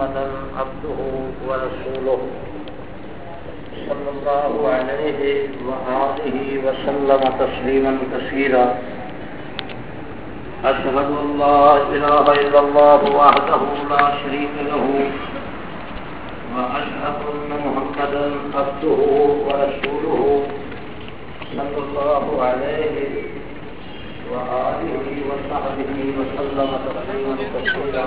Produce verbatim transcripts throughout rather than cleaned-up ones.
محمدا عبده ورسوله صلى الله عليه وآله وسلم تسليما كثيرا. أشهد أن لا إله إلا الله وحده لا شريك له وأشهد أن محمدا عبده ورسوله صلى الله عليه وآله وصحبه وسلم تسليما كثيرا.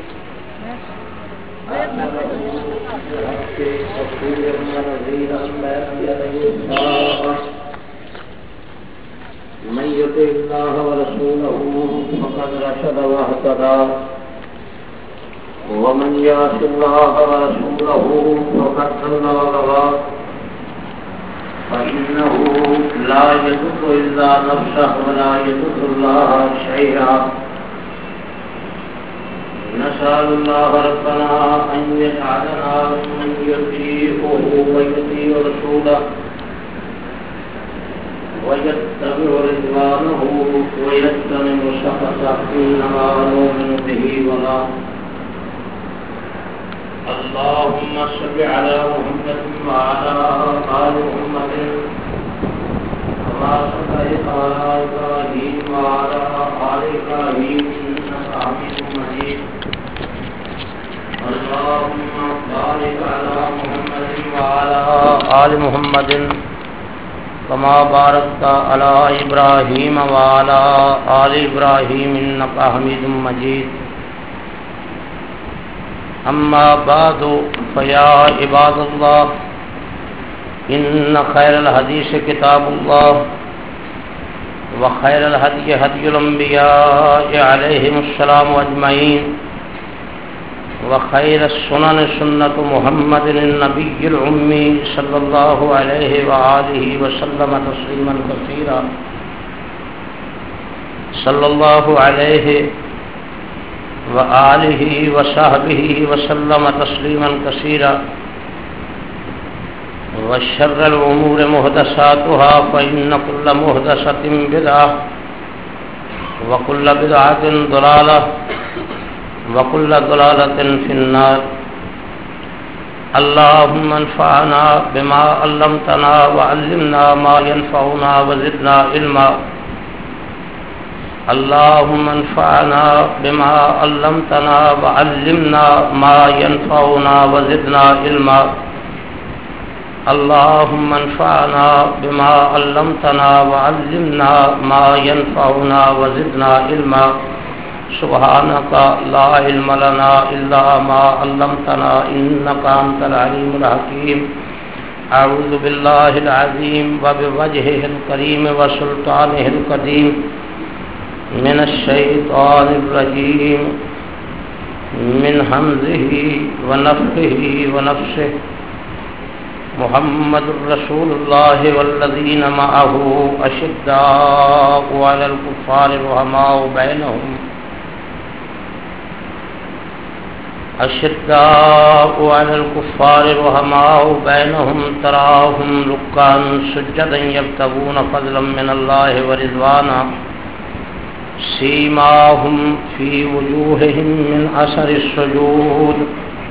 من يطع الله ورسوله فقد رشد واهتدى ومن يعص الله ورسوله فقد ضل وغوى فإنه لا يضر إلا نفسه ولا يضر الله شيئا. نسأل الله ربنا أن يجعلنا من يطيعه ويطيع رسوله ويتبع رضوانه ويجتنب سخطه إنما نؤمن به ولا. اللهم صل على محمد وعلى آل محمد كما صليت على إبراهيم وعلى آل إبراهيم إنك حميد مجيد. اللهم بارك على محمد وعلى آل محمد كما باركت على إبراهيم وعلى آل إبراهيم إنك حميد مجيد. أما بعد فيا عباد الله إن خير الحديث كتاب الله وخير الهدي هدي الأنبياء عليهم السلام أجمعين وخير السنن سنة محمد النبي الأمي صلى الله عليه وآله وسلم تسليما كثيرا. صلى الله عليه وآله وصحبه وسلم تسليما كثيرا. وشر الأمور محدثاتها فإن كل محدثة بدعة وكل بدعة ضلالة وكل ضلالة في النار. اللهم انفعنا بما علمتنا وعلمنا ما ينفعنا وزدنا علما. اللهم انفعنا بما علمتنا وعلمنا ما ينفعنا وزدنا علما. اللهم انفعنا بما علمتنا وعلمنا ما ينفعنا وزدنا علما. سبحانك لا علم لنا إلا ما علمتنا إنك أنت العليم الحكيم. أعوذ بالله العظيم وبوجهه الكريم وسلطانه القديم من الشيطان الرجيم من همزه ونفخه ونفسه. محمد رسول الله والذين معه أشداء على الكفار رحماء بينهم أشداء على الكفار رحماء بينهم تراهم ركعا سجدا يبتغون فضلا من الله ورضوانا سيماهم في وجوههم من أثر السجود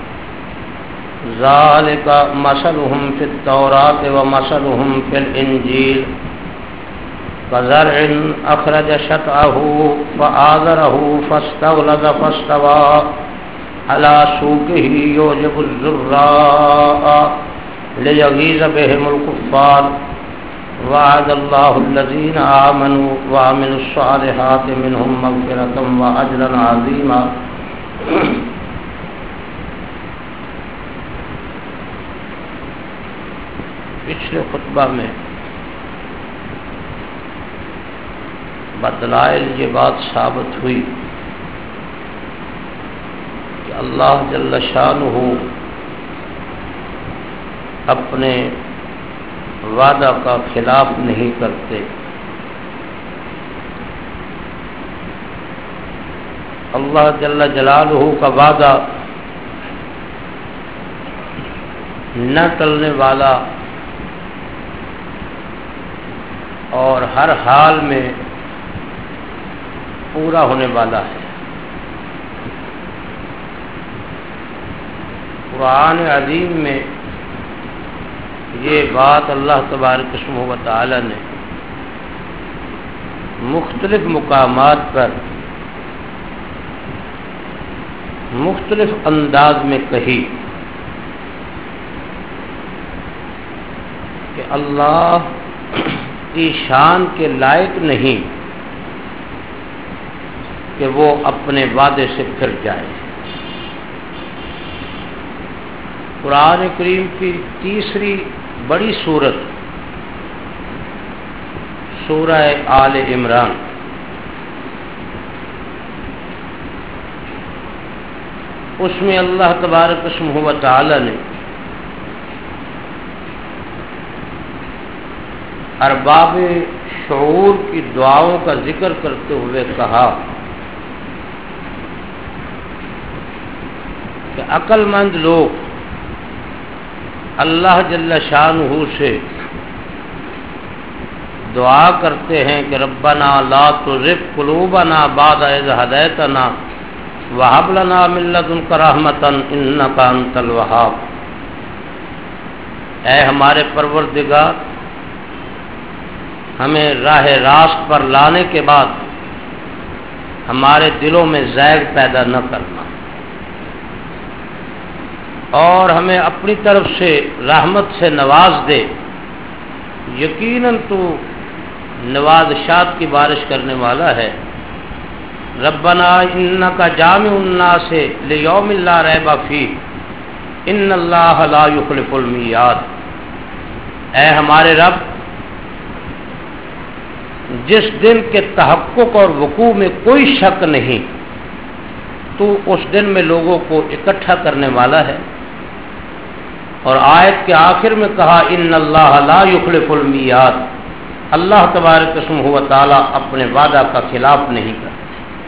ذلك مثلهم في التوراة ومثلهم في الإنجيل كزرع أخرج شطأه فآزره فاستغلظ فاستوى على سوقه يعجب الزراء ليغيظ بهم الكفار. وعد الله الذين آمنوا وعملوا الصالحات منهم مغفرة وأجرا عظيما. پچھلے خطبہ میں بدلائل یہ بات ثابت ہوئی کہ اللہ جل شانہ اپنے وعدہ کا خلاف نہیں کرتے. اللہ جل جلالہ کا وعدہ نہ ٹلنے والا اور ہر حال میں پورا ہونے والا ہے. قرآن عظیم میں یہ بات اللہ تبارک و تعالی نے مختلف مقامات پر مختلف انداز میں کہی کہ اللہ کی شان کے لائق نہیں کہ وہ اپنے وعدے سے پھر جائے۔ قرآن کریم کی تیسری بڑی سورت سورہ آل عمران، اس میں اللہ تبارک و تعالی نے ارباب شعور کی دعاؤں کا ذکر کرتے ہوئے کہا کہ عقل مند لوگ اللہ جل شانہ سے دعا کرتے ہیں کہ ربنا لا تزغ قلوبنا بعد اذ ہدیتنا وہب لنا من لدنک رحمۃ انک انت الوہاب۔ اے ہمارے پروردگار، ہمیں راہ راست پر لانے کے بعد ہمارے دلوں میں زیغ پیدا نہ کرنا، اور ہمیں اپنی طرف سے رحمت سے نواز دے، یقیناً تو نوازشات کی بارش کرنے والا ہے۔ ربنا انک جامع الناس لیوم لا ریب فیہ ان اللہ لا یخلف المیعاد۔ اے ہمارے رب، جس دن کے تحقق اور وقوع میں کوئی شک نہیں، تو اس دن میں لوگوں کو اکٹھا کرنے والا ہے۔ اور آیت کے آخر میں کہا ان اللہ لا یخلف المیعاد، اللہ تبارک و تعالی اپنے وعدہ کا خلاف نہیں کرتے۔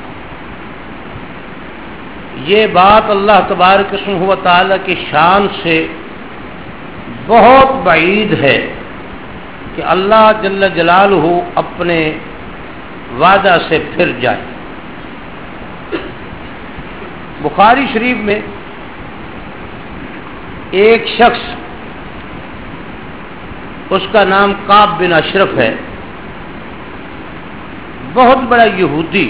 یہ بات اللہ تبارک و تعالی کی شان سے بہت بعید ہے کہ اللہ جل جلالہ اپنے وعدہ سے پھر جائے۔ بخاری شریف میں ایک شخص، اس کا نام کعب بن اشرف ہے، بہت بڑا یہودی،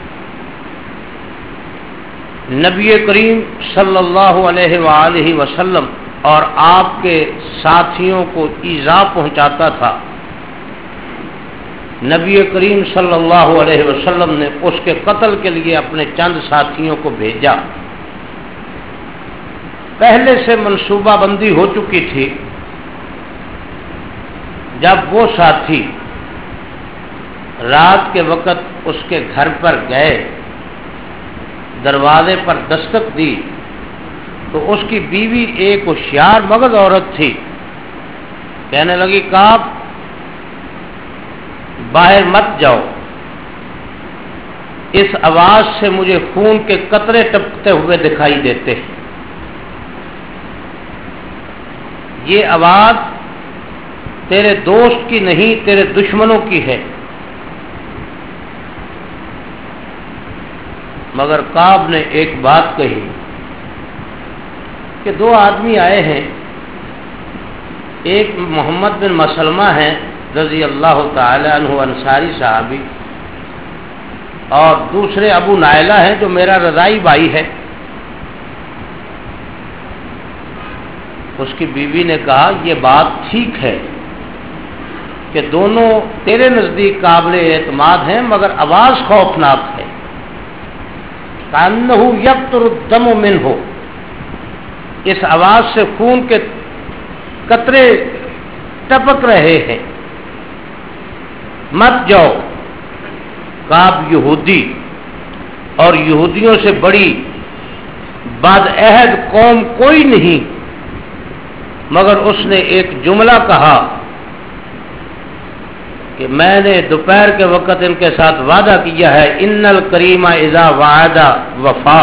نبی کریم صلی اللہ علیہ وآلہ وسلم اور آپ کے ساتھیوں کو ایذا پہنچاتا تھا۔ نبی کریم صلی اللہ علیہ وسلم نے اس کے قتل کے لیے اپنے چند ساتھیوں کو بھیجا۔ پہلے سے منصوبہ بندی ہو چکی تھی۔ جب وہ ساتھی رات کے وقت اس کے گھر پر گئے، دروازے پر دستک دی، تو اس کی بیوی ایک ہوشیار مغز عورت تھی، کہنے لگی کعب باہر مت جاؤ، اس آواز سے مجھے خون کے قطرے ٹپکتے ہوئے دکھائی دیتے ہیں، یہ آواز تیرے دوست کی نہیں تیرے دشمنوں کی ہے۔ مگر کعب نے ایک بات کہی کہ دو آدمی آئے ہیں، ایک محمد بن مسلمہ ہیں رضی اللہ تعالی عنہ انصاری صحابی، اور دوسرے ابو نائلہ ہیں جو میرا رضائی بھائی ہے۔ اس کی بیوی نے کہا یہ بات ٹھیک ہے کہ دونوں تیرے نزدیک قابل اعتماد ہیں، مگر آواز خوفناک ہے، کأنہ یقطر الدم منہ، اس آواز سے خون کے قطرے ٹپک رہے ہیں، مت جاؤ۔ کعب یہودی اور یہودیوں سے بڑی بدعہد قوم کوئی نہیں، مگر اس نے ایک جملہ کہا کہ میں نے دوپہر کے وقت ان کے ساتھ وعدہ کیا ہے، ان الکریم اذا وعد وفا،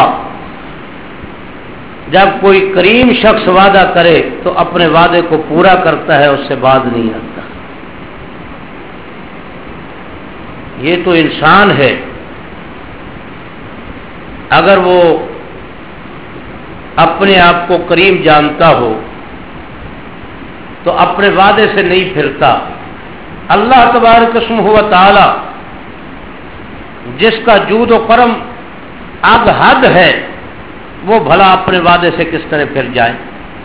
جب کوئی کریم شخص وعدہ کرے تو اپنے وعدے کو پورا کرتا ہے، اس سے باز نہیں آتا۔ یہ تو انسان ہے، اگر وہ اپنے آپ کو قریب جانتا ہو تو اپنے وعدے سے نہیں پھرتا۔ اللہ تبارک اسمہ و تعالی جس کا جود و کرم اب حد ہے وہ بھلا اپنے وعدے سے کس طرح پھر جائے۔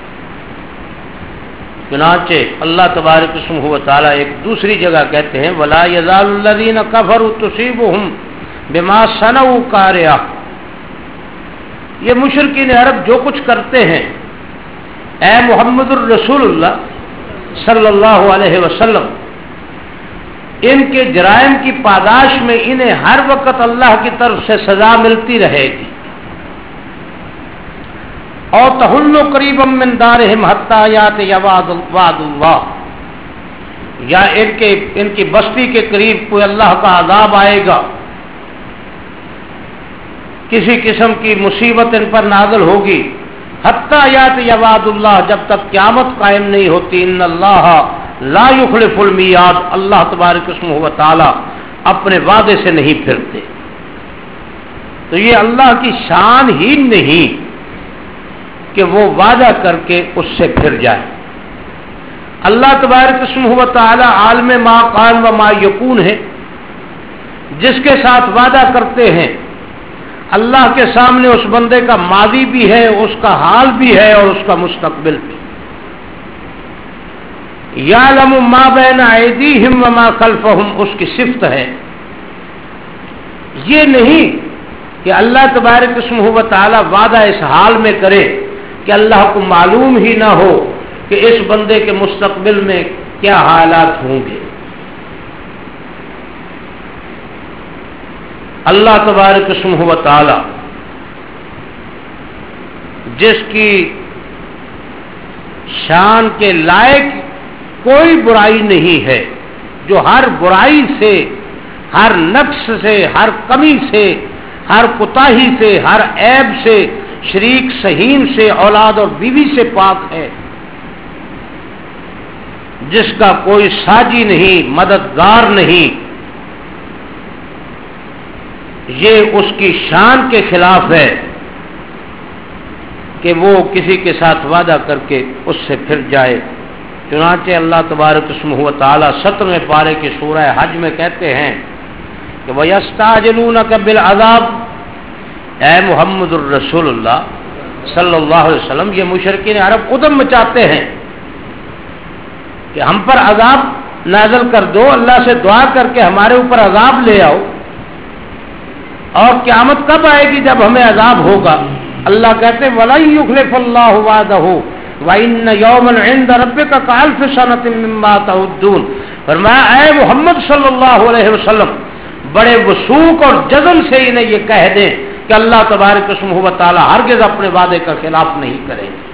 چنانچہ اللہ تبارک اسمہ و تعالی ایک دوسری جگہ کہتے ہیں وَلَا يَزَالُ الَّذِينَ كَفَرُوا تُصِيبُهُمْ بِمَا صَنَعُوا قَارِعَةٌ، یہ مشرکین عرب جو کچھ کرتے ہیں اے محمد الرسول اللہ صلی اللہ علیہ وسلم، ان کے جرائم کی پاداش میں انہیں ہر وقت اللہ کی طرف سے سزا ملتی رہے گی۔ اور تحل قریبا من دارہم حتی یأتی وعد اللہ، یا ان کے ان کی بستی کے قریب کوئی اللہ کا عذاب آئے گا، کسی قسم کی مصیبت ان پر نازل ہوگی، حتی یأتی وعد اللہ، جب تک قیامت قائم نہیں ہوتی۔ ان اللہ لا یخلف المیعاد، اللہ تبارک اسمہ و تعالی اپنے وعدے سے نہیں پھرتے۔ تو یہ اللہ کی شان ہی نہیں کہ وہ وعدہ کر کے اس سے پھر جائے۔ اللہ تبارک اسمہ و تعالی عالم ما کان و ما یکون ہے، جس کے ساتھ وعدہ کرتے ہیں اللہ کے سامنے اس بندے کا ماضی بھی ہے، اس کا حال بھی ہے اور اس کا مستقبل بھی۔ یعلم ما بین ایدیہم وما خلفہم، اس کی صفت ہے۔ یہ نہیں کہ اللہ تبارک اسمہ و تعالی وعدہ اس حال میں کرے کہ اللہ کو معلوم ہی نہ ہو کہ اس بندے کے مستقبل میں کیا حالات ہوں گے۔ اللہ تبارک اسمہ و تعالی جس کی شان کے لائق کوئی برائی نہیں ہے، جو ہر برائی سے، ہر نقص سے، ہر کمی سے، ہر کوتاہی سے، ہر عیب سے، شریک سہیم سے، اولاد اور بیوی سے پاک ہے، جس کا کوئی ساجی نہیں، مددگار نہیں، یہ اس کی شان کے خلاف ہے کہ وہ کسی کے ساتھ وعدہ کر کے اس سے پھر جائے۔ چنانچہ اللہ تبارک اسمہ و تعالی سترویں پارے کی سورہ حج میں کہتے ہیں کہ وَيَسْتَعْجِلُونَكَ بِالْعَذَابِ، اے محمد الرسول اللہ صلی اللہ علیہ وسلم، یہ مشرکین عرب ادم مچاتے ہیں کہ ہم پر عذاب نازل کر دو، اللہ سے دعا کر کے ہمارے اوپر عذاب لے آؤ، اور قیامت کب آئے گی جب ہمیں عذاب ہوگا؟ اللہ کہتے ہیں وَلَن يُخْلِفَ اللَّهُ وَعْدَهُ وَإِنَّ يَوْمًا عِندَ رَبِّكَ كَأَلْفِ سَنَةٍ مِّمَّا تَعُدُّونَ، فرمایا اے محمد صلی اللہ علیہ وسلم بڑے وثوق اور جزم سے انہیں یہ کہہ دیں کہ اللہ تبارک اسمہ و تعالی ہرگز اپنے وعدے کا خلاف نہیں کریں گے۔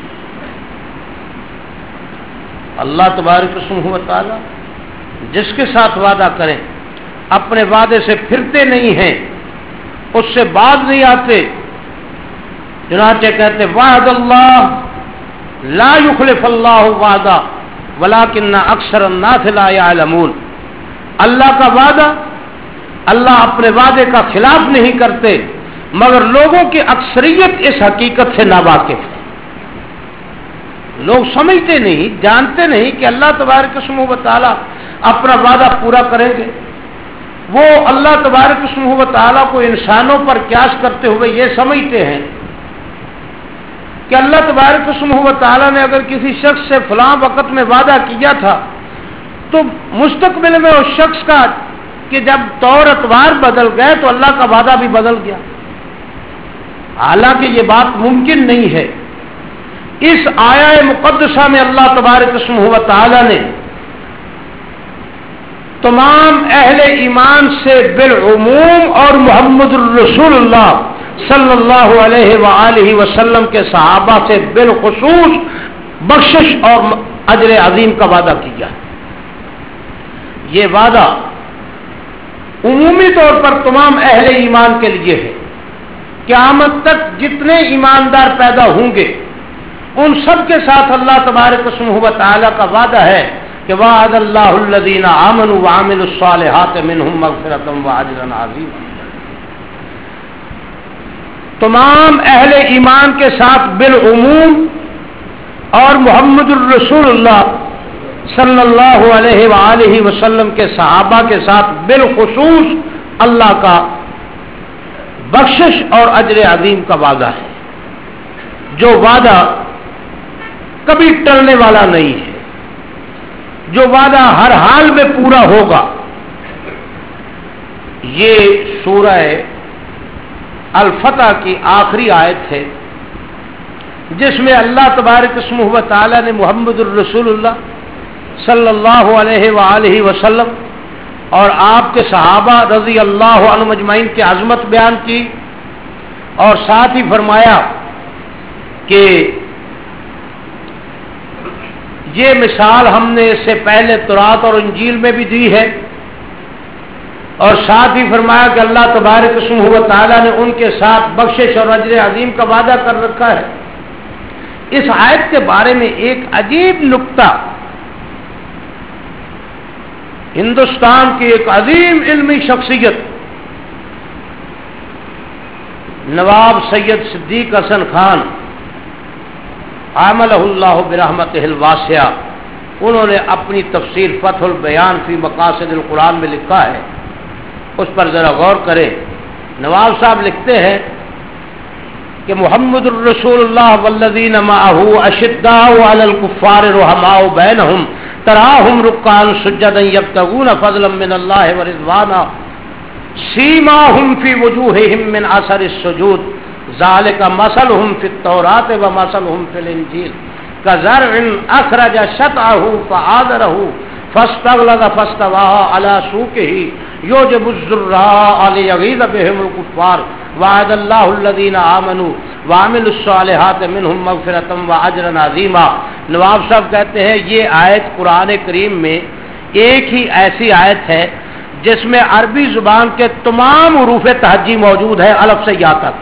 اللہ تبارک اسمہ و تعالی جس کے ساتھ وعدہ کریں اپنے وعدے سے پھرتے نہیں ہیں، اس سے باز نہیں آتے۔ چنانچہ کہتے وعد اللہ لا یخلف اللہ وعدہ ولکن اکثر الناس لا یعلمون، اللہ کا وعدہ، اللہ اپنے وعدے کا خلاف نہیں کرتے، مگر لوگوں کی اکثریت اس حقیقت سے ناواقف ہے۔ لوگ سمجھتے نہیں، جانتے نہیں کہ اللہ تبارک اسمہ و تعالی اپنا وعدہ پورا کریں گے۔ وہ اللہ تبارک اسمہ و تعالی کو انسانوں پر قیاس کرتے ہوئے یہ سمجھتے ہیں کہ اللہ تبارک اسمہ و تعالی نے اگر کسی شخص سے فلاں وقت میں وعدہ کیا تھا تو مستقبل میں اس شخص کا کہ جب طور اتوار بدل گئے تو اللہ کا وعدہ بھی بدل گیا، حالانکہ یہ بات ممکن نہیں ہے۔ اس آیہ مقدسہ میں اللہ تبارک اسمہ و تعالی نے تمام اہل ایمان سے بالعموم اور محمد الرسول اللہ صلی اللہ علیہ وآلہ وسلم کے صحابہ سے بالخصوص بخشش اور اجر عظیم کا وعدہ کیا۔ یہ وعدہ عمومی طور پر تمام اہل ایمان کے لیے ہے۔ قیامت تک جتنے ایماندار پیدا ہوں گے ان سب کے ساتھ اللہ تبارک اسمہ و تعالی کا وعدہ ہے کہ وعد اللہ الذین آمنوا وعملوا الصالحات منہم مغفرۃ واجرا عظیما۔ तमाम अहले ईमान के साथ बिलउमूम और मोहम्मद रसूलुल्लाह सल्लल्लाहु अलैहि वालैहि वसल्लम के सहाबा के साथ बिलखुसूस अल्लाह का बख्शिश और अजर अजीम का वादा है, जो वादा कभी टलने वाला नहीं है, जो वादा हर हाल में पूरा होगा। ये सूरह अल-फतह की आखिरी आयत है जिसमें अल्लाह तबारक इस्मुहु व तआला ने मुहम्मदुर रसूलुल्लाह सल्लल्लाहु अलैहि वालैहि वसल्लम और आपके सहाबा रजी अल्लाह अन्हुम अजमईन की अजमत बयान की और साथ ही फरमाया कि ये मिसाल हमने इससे पहले तौरात और इंजील में भी दी है, और साथ ही फरमाया कि अल्लाह तबारक इस्मुहु व तआला ने उनके साथ बख्शिश और अजर अजीम का वादा कर रखा है। इस आयत के बारे में एक अजीब नुक्ता हिंदुस्तान की एक अजीम इल्मी शख्सियत नवाब सैयद सिद्दीक हसन खान आमलहुल्लाहु बिरहमतिहिल वासिया, उन्होंने अपनी तफसीर फतहुल बयान फी मकासिदिल कुरान में लिखा है, उस पर जरा गौर करें। नवाब साहब लिखते हैं कि मुहम्मदुर रसूलुल्लाह वल्लज़ीना मअहू अशिद्दाउ अलल कुफ्फार रुहमाउ बैनहुम तराहुम रुक्कान सुज्जदन यब्तगून फज़लन मिनल्लाहि व रिज़वाना सीमाहुम फी वजूहिहिम मिन असरिस सुजूद ज़ालिका मसलुहुम फित तौरात व मसलुहुम फिल इंजील कज़रइन अखरज शतअहु फआदरहु फस्तगलज़ फस्तवा अला सूकिही युजिबु ज़ुर्राअ लियगीज़ बिहिमुल कुफ्फार वअदल्लाहु अल्लज़ीना आमनू व अमिलुस्सालिहाति मिनहुम मग़फ़िरतन व अजरन अज़ीमा। नवाब साहब कहते हैं ये आयत कुरान करीम में एक ही ऐसी आयत है जिसमें अरबी जुबान के तमाम हुरूफ तहज्जी मौजूद है, अलफ से या तक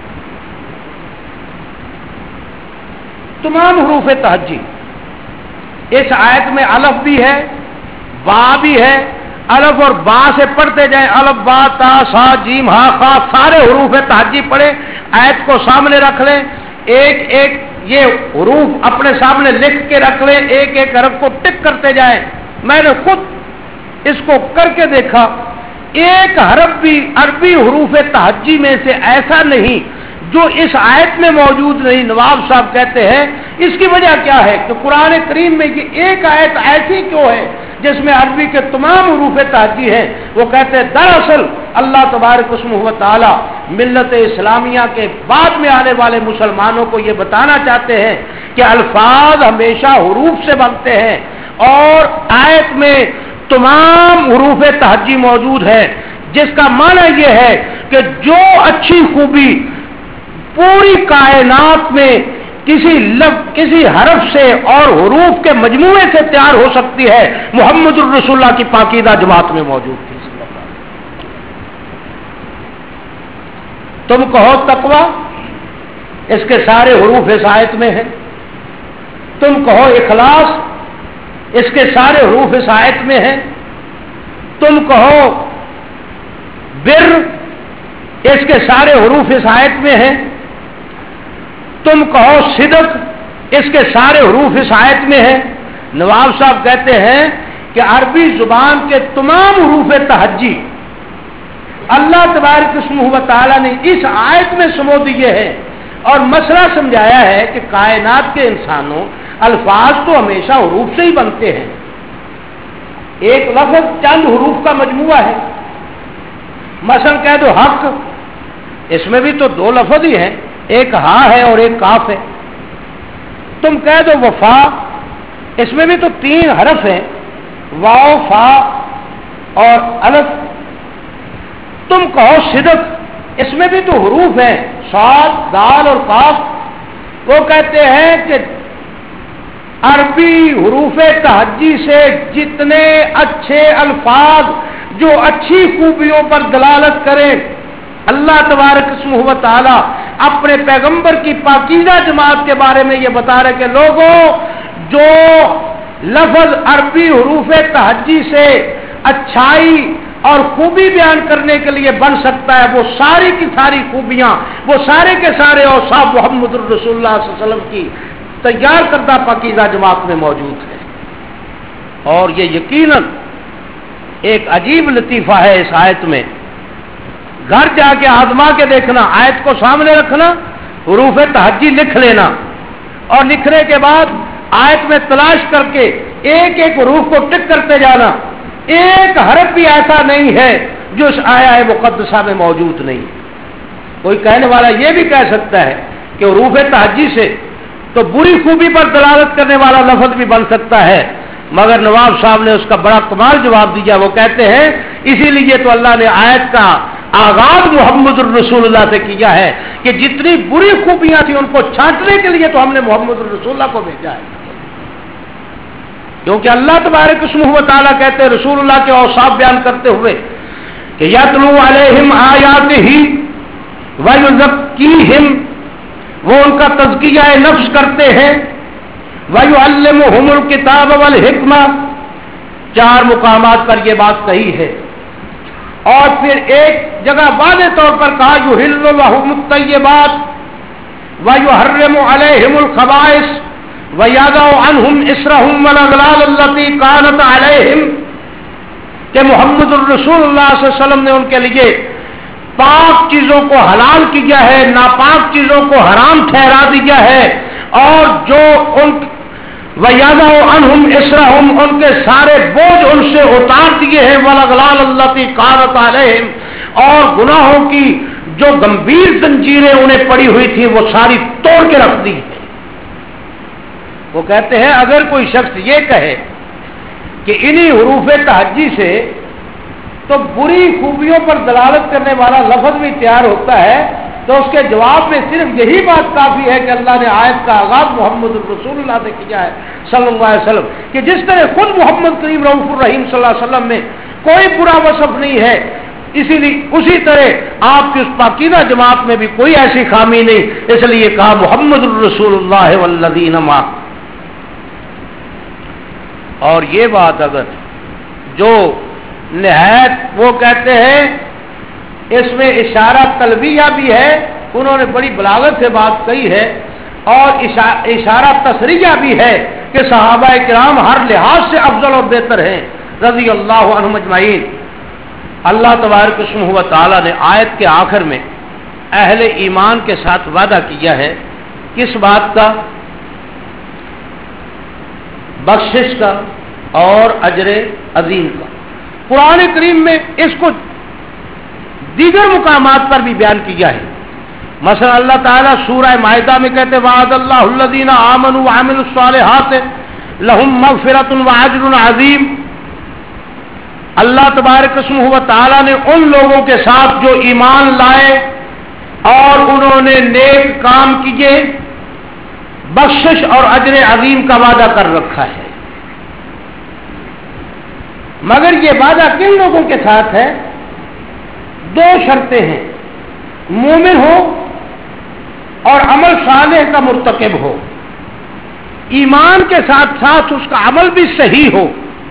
तमाम हुरूफ तहज्जी। इस आयत में अलफ भी है, बा भी है, अलफ और बा से पढ़ते जाए, अलफ बा ता सा जीम हा खा, सारे हुरूफ तहज्जी पढ़े, आयत को सामने रख लें, एक एक ये हुरूफ अपने सामने लिख के रख लें, एक एक हरफ को टिक करते जाए। मैंने खुद इसको करके देखा, एक हरफ भी अरबी हुरूफ तहज्जी में से ऐसा नहीं जो इस आयत में मौजूद नहीं। नवाब साहब कहते हैं इसकी वजह क्या है कि कुरान करीम में ये एक आयत ऐसी क्यों है जिसमें अरबी के तमाम हुरूफ तहज्जी हैं। वो कहते हैं दरअसल अल्लाह तबारक इस्मुहु व तआला मिल्लत इस्लामिया के बाद में आने वाले मुसलमानों को ये बताना चाहते हैं कि अल्फाज हमेशा हुरूफ से बनते हैं और आयत में तमाम हुरूफ तहज्जी मौजूद है, जिसका माना यह है कि जो अच्छी खूबी पूरी कायनात में किसी लफ्ज़ किसी हरफ से और हुरूफ के मजमूए से तैयार हो सकती है, मुहम्मदुर रसूलुल्लाह की पाकीदा जमात में मौजूद थी। तुम कहो तकवा, इसके सारे हुरूफ इस आयत में हैं। तुम कहो इखलास, इसके सारे हुरूफ इस आयत में हैं। तुम कहो बिर, इसके सारे हुरूफ इस आयत में हैं। तुम कहो सिदक, इसके सारे हुरूफ इस आयत में हैं। नवाब साहब कहते हैं कि अरबी जुबान के तमाम हुरूफ तहज्जी अल्लाह तबारक इस्मुहु व तआला ने इस आयत में समो दिए हैं और मसला समझाया है कि कायनात के इंसानों अल्फाज तो हमेशा हुरूफ से ही बनते हैं। एक लफ्ज़ चंद हुरूफ का मजमुआ है। मसलन कह दो हक, इसमें भी तो दो लफ्ज़ ही हैं, एक हा है और एक काफ है। तुम कह दो वफा, इसमें भी तो तीन हरफ हैं, वाव फा और अलफ। तुम कहो सिदक, इसमें भी तो हुरूफ हैं, साद दाल और काफ। वो कहते हैं कि अरबी हुरूफ तहज्जी से जितने अच्छे अल्फाज जो अच्छी खूबियों पर दलालत करें, अल्लाह तबारक इस्मुहु व तआला अपने पैगंबर की पाकीज़ा जमात के बारे में ये बता रहे कि लोगों, जो लफ्ज़ अरबी हुरूफ तहज्जी से अच्छाई اور خوبی بیان کرنے کے لیے بن سکتا ہے، وہ ساری کی ساری خوبیاں، وہ سارے کے سارے اوصاف محمد الرسول اللہ صلی اللہ علیہ وسلم کی تیار کردہ پاکیزہ جماعت میں موجود ہے۔ اور یہ یقیناً ایک عجیب لطیفہ ہے اس آیت میں۔ گھر جا کے آزما کے دیکھنا، آیت کو سامنے رکھنا، حروف تہجی لکھ لینا، اور لکھنے کے بعد آیت میں تلاش کر کے ایک ایک حروف کو ٹک کرتے جانا، ایک حرف بھی ایسا نہیں ہے جو اس آیا مقدسہ میں موجود نہیں۔ کوئی کہنے والا یہ بھی کہہ سکتا ہے کہ حروف تہجی سے تو بری خوبی پر دلالت کرنے والا لفظ بھی بن سکتا ہے، مگر نواب صاحب نے اس کا بڑا کمال جواب دیا۔ وہ کہتے ہیں اسی لیے تو اللہ نے آیت کا آغاز محمد الرسول اللہ سے کیا ہے کہ جتنی بری خوبیاں تھیں ان کو چھانٹنے کے لیے تو ہم نے محمد الرسول اللہ کو بھیجا ہے، کیونکہ اللہ تبارک اسمہ و تعالیٰ کہتے ہیں رسول اللہ کے اوصاف بیان کرتے ہوئے کہ یتلو علیہم آیاتہ ویزکیہم، وہ ان کا تزکیہ نفس کرتے ہیں، ویعلمہم الکتاب والحکمہ، چار مقامات پر یہ بات کہی ہے۔ اور پھر ایک جگہ واضح طور پر کہا یحل لہم الطیبات ویحرم علیہم الخبائث وَيَضَعُ عَنْهُمْ إِصْرَهُمْ وَالْأَغْلَالَ الَّتِي كَانَتْ عَلَيْهِمْ، کہ محمد الرسول اللہ صلی اللہ علیہ وسلم نے ان کے لیے پاک چیزوں کو حلال کیا ہے، ناپاک چیزوں کو حرام ٹھہرا دیا ہے، اور جو ان وَيَضَعُ عَنْهُمْ إِصْرَهُمْ، ان کے سارے بوجھ ان سے اتار دیے ہیں، وَالْأَغْلَالَ الَّتِي كَانَتْ عَلَيْهِمْ، اور گناہوں کی جو گمبھیر زنجیریں انہیں پڑی ہوئی تھی وہ ساری توڑ کے رکھ دی ہیں۔ وہ کہتے ہیں اگر کوئی شخص یہ کہے کہ انہی حروف تہجی سے تو بری خوبیوں پر دلالت کرنے والا لفظ بھی تیار ہوتا ہے، تو اس کے جواب میں صرف یہی بات کافی ہے کہ اللہ نے آیت کا آغاز محمد الرسول اللہ سے کیا ہے صلی اللہ علیہ وسلم، کہ جس طرح خود محمد کریم رؤوف الرحیم صلی اللہ علیہ وسلم میں کوئی برا وصف نہیں ہے، اسی لیے اسی طرح آپ کی اس پاکیزہ جماعت میں بھی کوئی ایسی خامی نہیں، اس لیے کہا محمد الرسول اللہ والذین معہ۔ اور یہ بات اگر جو نہایت وہ کہتے ہیں اس میں اشارہ طلبیہ بھی ہے، انہوں نے بڑی بلاغت سے بات کہی ہے، اور اشارہ تصریحہ بھی ہے کہ صحابہ کرام ہر لحاظ سے افضل اور بہتر ہیں رضی اللہ عنہم اجمعین۔ اللہ تبارک اسمہ و تعالیٰ نے آیت کے آخر میں اہل ایمان کے ساتھ وعدہ کیا ہے، کس بات کا؟ بخشش کا اور اجر عظیم کا۔ قرآن کریم میں اس کو دیگر مقامات پر بھی بیان کیا ہے، مثلا اللہ تعالیٰ سورہ مائدہ میں کہتے وعد اللہ الذین آمنوا وعملوا الصالحات لہم مغفرۃ واجر عظیم۔ اللہ تبارک اسمہ و تعالیٰ نے ان لوگوں کے ساتھ جو ایمان لائے اور انہوں نے نیک کام کیے بخشش اور اجر عظیم کا وعدہ کر رکھا ہے۔ مگر یہ وعدہ کن لوگوں کے ساتھ ہے؟ دو شرطیں ہیں، مومن ہو اور عمل صالح کا مرتکب ہو، ایمان کے ساتھ ساتھ اس کا عمل بھی صحیح ہو۔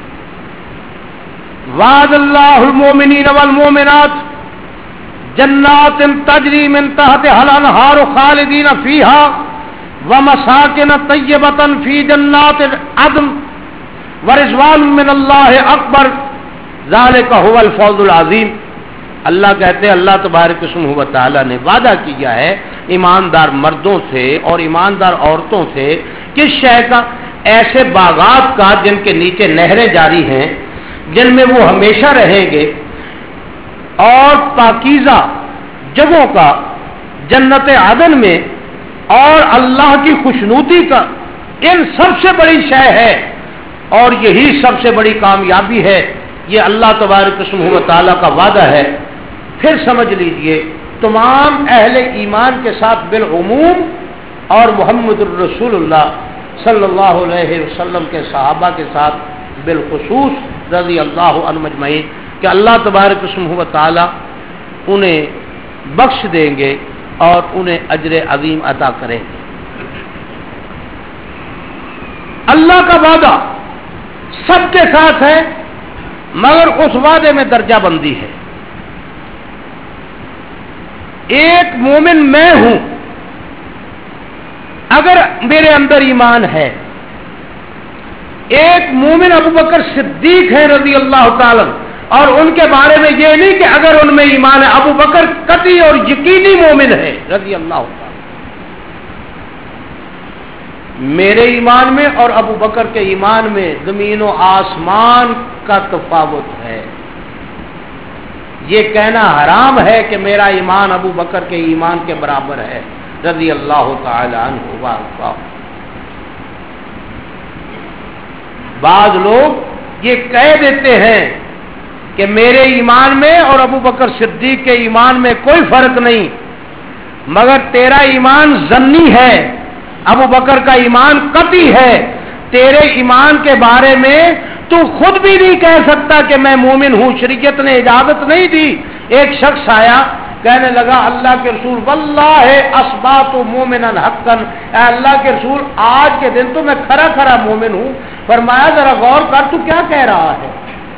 وعد اللہ المومنین والمومنات جنات تجری من تحتها الانہار خالدین فیہا ومساکن طیبۃ فی جنات عدن ورضوان من اللہ اکبر ذالک هو الفوز العظیم۔ اللہ کہتے ہیں اللہ تبارک اسمہ و تعالی نے وعدہ کیا ہے ایماندار مردوں سے اور ایماندار عورتوں سے کس شے کا؟ ایسے باغات کا جن کے نیچے نہریں جاری ہیں، جن میں وہ ہمیشہ رہیں گے، اور پاکیزہ جگہوں کا جنت عدن میں، اور اللہ کی خوشنودی کا۔ ان سب سے بڑی شے ہے اور یہی سب سے بڑی کامیابی ہے، یہ اللہ تبارک اسمہ و تعالیٰ کا وعدہ ہے۔ پھر سمجھ لیجئے تمام اہل ایمان کے ساتھ بالعموم اور محمد الرسول اللہ صلی اللہ علیہ وسلم کے صحابہ کے ساتھ بالخصوص رضی اللہ عنہم اجمعین کہ اللہ تبارک اسمہ و تعالیٰ انہیں بخش دیں گے اور انہیں اجر عظیم عطا کریں گے۔ اللہ کا وعدہ سب کے ساتھ ہے مگر اس وعدے میں درجہ بندی ہے. ایک مومن میں ہوں، اگر میرے اندر ایمان ہے. ایک مومن ابو بکر صدیق ہے رضی اللہ تعالی، اور ان کے بارے میں یہ نہیں کہ اگر ان میں ایمان ہے، ابو بکر قطعی اور یقینی مومن ہے رضی اللہ تعالی. میرے ایمان میں اور ابو بکر کے ایمان میں زمین و آسمان کا تفاوت ہے. یہ کہنا حرام ہے کہ میرا ایمان ابو بکر کے ایمان کے برابر ہے رضی اللہ تعالی عنہ وارضاہ. بعض لوگ یہ کہہ دیتے ہیں کہ میرے ایمان میں اور ابو بکر صدیق کے ایمان میں کوئی فرق نہیں، مگر تیرا ایمان ظنی ہے، ابو بکر کا ایمان قطعی ہے. تیرے ایمان کے بارے میں تو خود بھی نہیں کہہ سکتا کہ میں مومن ہوں، شریعت نے اجازت نہیں دی. ایک شخص آیا کہنے لگا اللہ کے رسول واللہ اصبحت مومنا حقا، اے اللہ کے رسول آج کے دن تو میں کھرا کھرا مومن ہوں. فرمایا ذرا غور کر تو کیا کہہ رہا ہے،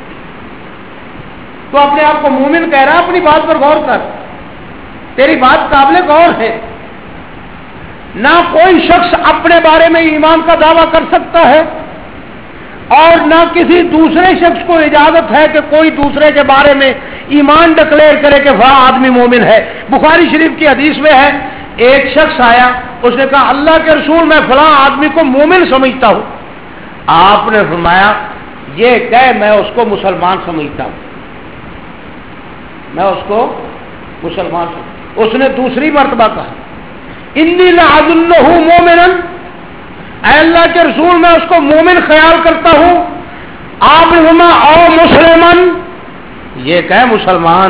تو اپنے آپ کو مومن کہہ رہا، اپنی بات پر غور کر، تیری بات قابل غور ہے. نہ کوئی شخص اپنے بارے میں ایمان کا دعویٰ کر سکتا ہے اور نہ کسی دوسرے شخص کو اجازت ہے کہ کوئی دوسرے کے بارے میں ایمان ڈکلیئر کرے کہ وہ آدمی مومن ہے. بخاری شریف کی حدیث میں ہے ایک شخص آیا، اس نے کہا اللہ کے رسول میں فلاں آدمی کو مومن سمجھتا ہوں. آپ نے فرمایا یہ کہ میں اس کو مسلمان سمجھتا ہوں، میں اس کو مسلمان سمجھتا. اس نے دوسری مرتبہ کہا انی لأظنہ مومنا، اے اللہ کے رسول میں اس کو مومن خیال کرتا ہوں. آپ نے فرمایا او مسلمان، یہ کہ مسلمان.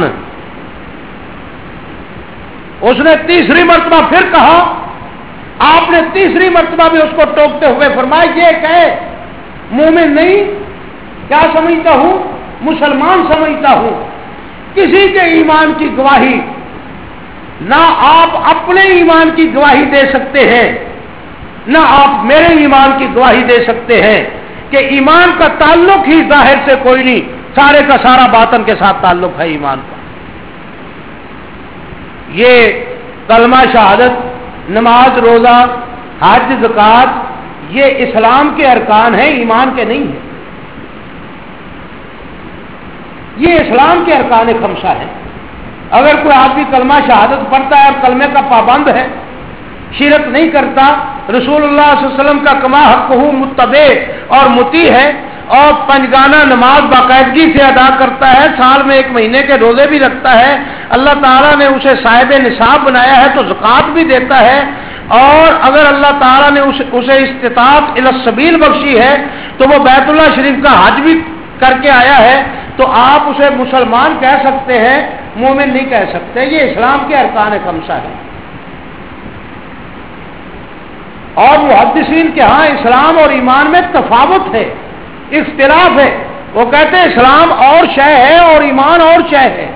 اس نے تیسری مرتبہ پھر کہا، آپ نے تیسری مرتبہ بھی اس کو ٹوکتے ہوئے فرمایا یہ کہ مومن نہیں، کیا سمجھتا ہوں، مسلمان سمجھتا ہوں. کسی کے ایمان کی گواہی نہ آپ اپنے ایمان کی گواہی دے سکتے ہیں، نہ آپ میرے ایمان کی گواہی دے سکتے ہیں کہ ایمان کا تعلق ہی ظاہر سے کوئی نہیں، سارے کا سارا باطن کے ساتھ تعلق ہے ایمان کا. یہ کلمہ شہادت، نماز، روزہ، حج، زکوٰۃ یہ اسلام کے ارکان ہیں، ایمان کے نہیں ہیں. یہ اسلام کے ارکان خمسہ ہیں. اگر کوئی آدمی کلمہ شہادت پڑھتا ہے اور کلمے کا پابند ہے، شرک نہیں کرتا، رسول اللہ صلی اللہ علیہ وسلم کا کما حق ہو متبع اور مطیع ہے، اور پنجگانہ نماز باقاعدگی سے ادا کرتا ہے، سال میں ایک مہینے کے روزے بھی رکھتا ہے، اللہ تعالیٰ نے اسے صاحب نصاب بنایا ہے تو زکوٰۃ بھی دیتا ہے، اور اگر اللہ تعالیٰ نے اسے استطاعت الی السبیل بخشی ہے تو وہ بیت اللہ شریف کا حج بھی کر کے آیا ہے، تو آپ اسے مسلمان کہہ سکتے ہیں، مومن نہیں کہہ سکتے. یہ اسلام کے ارکان خمسہ ہے. اور محدثین کے ہاں اسلام اور ایمان میں تفاوت ہے، اختلاف ہے. وہ کہتے ہیں اسلام اور شے ہے اور ایمان اور شے ہے.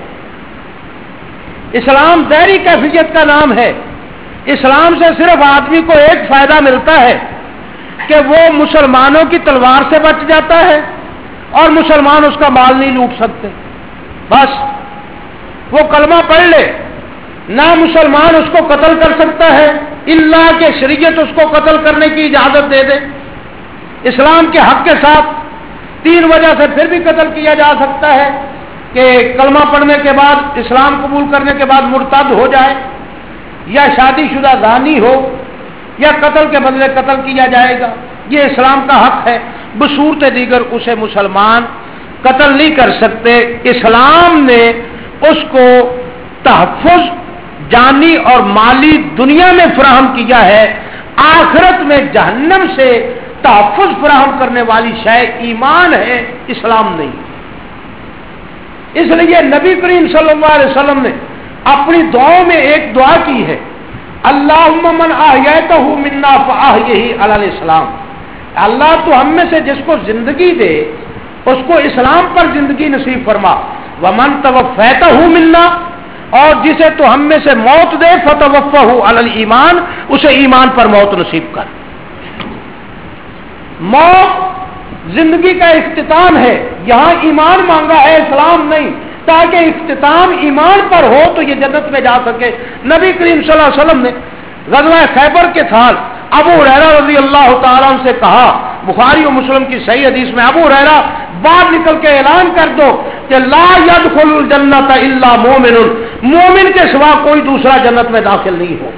اسلام ظاہری کیفیت کا نام ہے. اسلام سے صرف آدمی کو ایک فائدہ ملتا ہے کہ وہ مسلمانوں کی تلوار سے بچ جاتا ہے اور مسلمان اس کا مال نہیں لوٹ سکتے. بس وہ کلمہ پڑھ لے، نہ مسلمان اس کو قتل کر سکتا ہے اللہ کہ شریعت اس کو قتل کرنے کی اجازت دے دے. اسلام کے حق کے ساتھ تین وجہ سے پھر بھی قتل کیا جا سکتا ہے کہ کلمہ پڑھنے کے بعد، اسلام قبول کرنے کے بعد مرتد ہو جائے، یا شادی شدہ زانی ہو، یا قتل کے بدلے قتل کیا جائے گا. یہ اسلام کا حق ہے. بصورت دیگر اسے مسلمان قتل نہیں کر سکتے. اسلام نے اس کو تحفظ جانی اور مالی دنیا میں فراہم کیا ہے. آخرت میں جہنم سے تحفظ فراہم کرنے والی شے ایمان ہے، اسلام نہیں. اس لیے نبی کریم صلی اللہ علیہ وسلم نے اپنی دعاؤں میں ایک دعا کی ہے، اللہم من احییتہ منا فاحیہ علی الاسلام. اللہ تو ہم میں سے جس کو زندگی دے اس کو اسلام پر زندگی نصیب فرما. ومن توفیتہ منا، اور جسے تو ہم میں سے موت دے فتوفہ علی الایمان، اسے ایمان پر موت نصیب کر. موت زندگی کا اختتام ہے، یہاں ایمان مانگا ہے، اسلام نہیں، تاکہ اختتام ایمان پر ہو تو یہ جنت میں جا سکے۔ نبی کریم صلی اللہ علیہ وسلم نے غزوہ خیبر کے سال ابو ہریرہ رضی اللہ تعالیٰ عنہ سے کہا، بخاری و مسلم کی صحیح حدیث میں، ابو ہریرہ باہر نکل کے اعلان کر دو کہ لا يدخل الجنت الا مومن، مومن کے سوا کوئی دوسرا جنت میں داخل نہیں ہو۔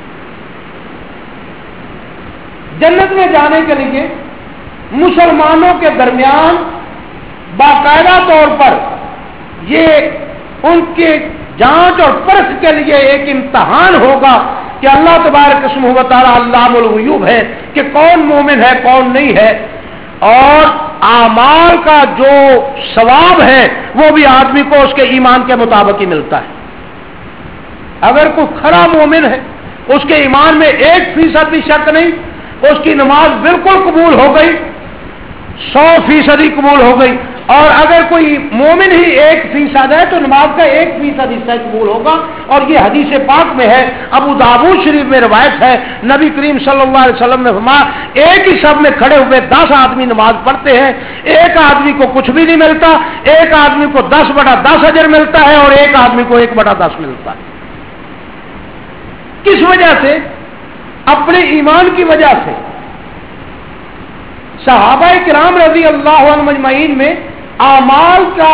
جنت میں جانے کے لیے مسلمانوں کے درمیان باقاعدہ طور پر یہ ان کی جانچ اور پرکھ کے لیے ایک امتحان ہوگا کہ اللہ تبارک اسمہ و تعالی علام الغیوب ہے کہ کون مومن ہے کون نہیں ہے، اور اعمال کا جو ثواب ہے وہ بھی آدمی کو اس کے ایمان کے مطابق ہی ملتا ہے۔ اگر کوئی کھڑا مومن ہے، اس کے ایمان میں ایک فیصد بھی شک نہیں، اس کی نماز بالکل قبول ہو گئی، سو فیصد ہی قبول ہو گئی، اور اگر کوئی مومن ہی ایک فیصد ہے تو نماز کا ایک فیصد حصہ قبول ہوگا۔ اور یہ حدیث پاک میں ہے، ابو داؤد شریف میں روایت ہے، نبی کریم صلی اللہ علیہ وسلم نے فرمایا ایک ہی سب میں کھڑے ہوئے دس آدمی نماز پڑھتے ہیں، ایک آدمی کو کچھ بھی نہیں ملتا، ایک آدمی کو دس بٹا دس اجر ملتا ہے اور ایک آدمی کو ایک بٹا دس ملتا ہے۔ کس وجہ سے؟ اپنے ایمان کی وجہ سے۔ صحابہ کرام رضی اللہ عنہم اجمعین میں اعمال کا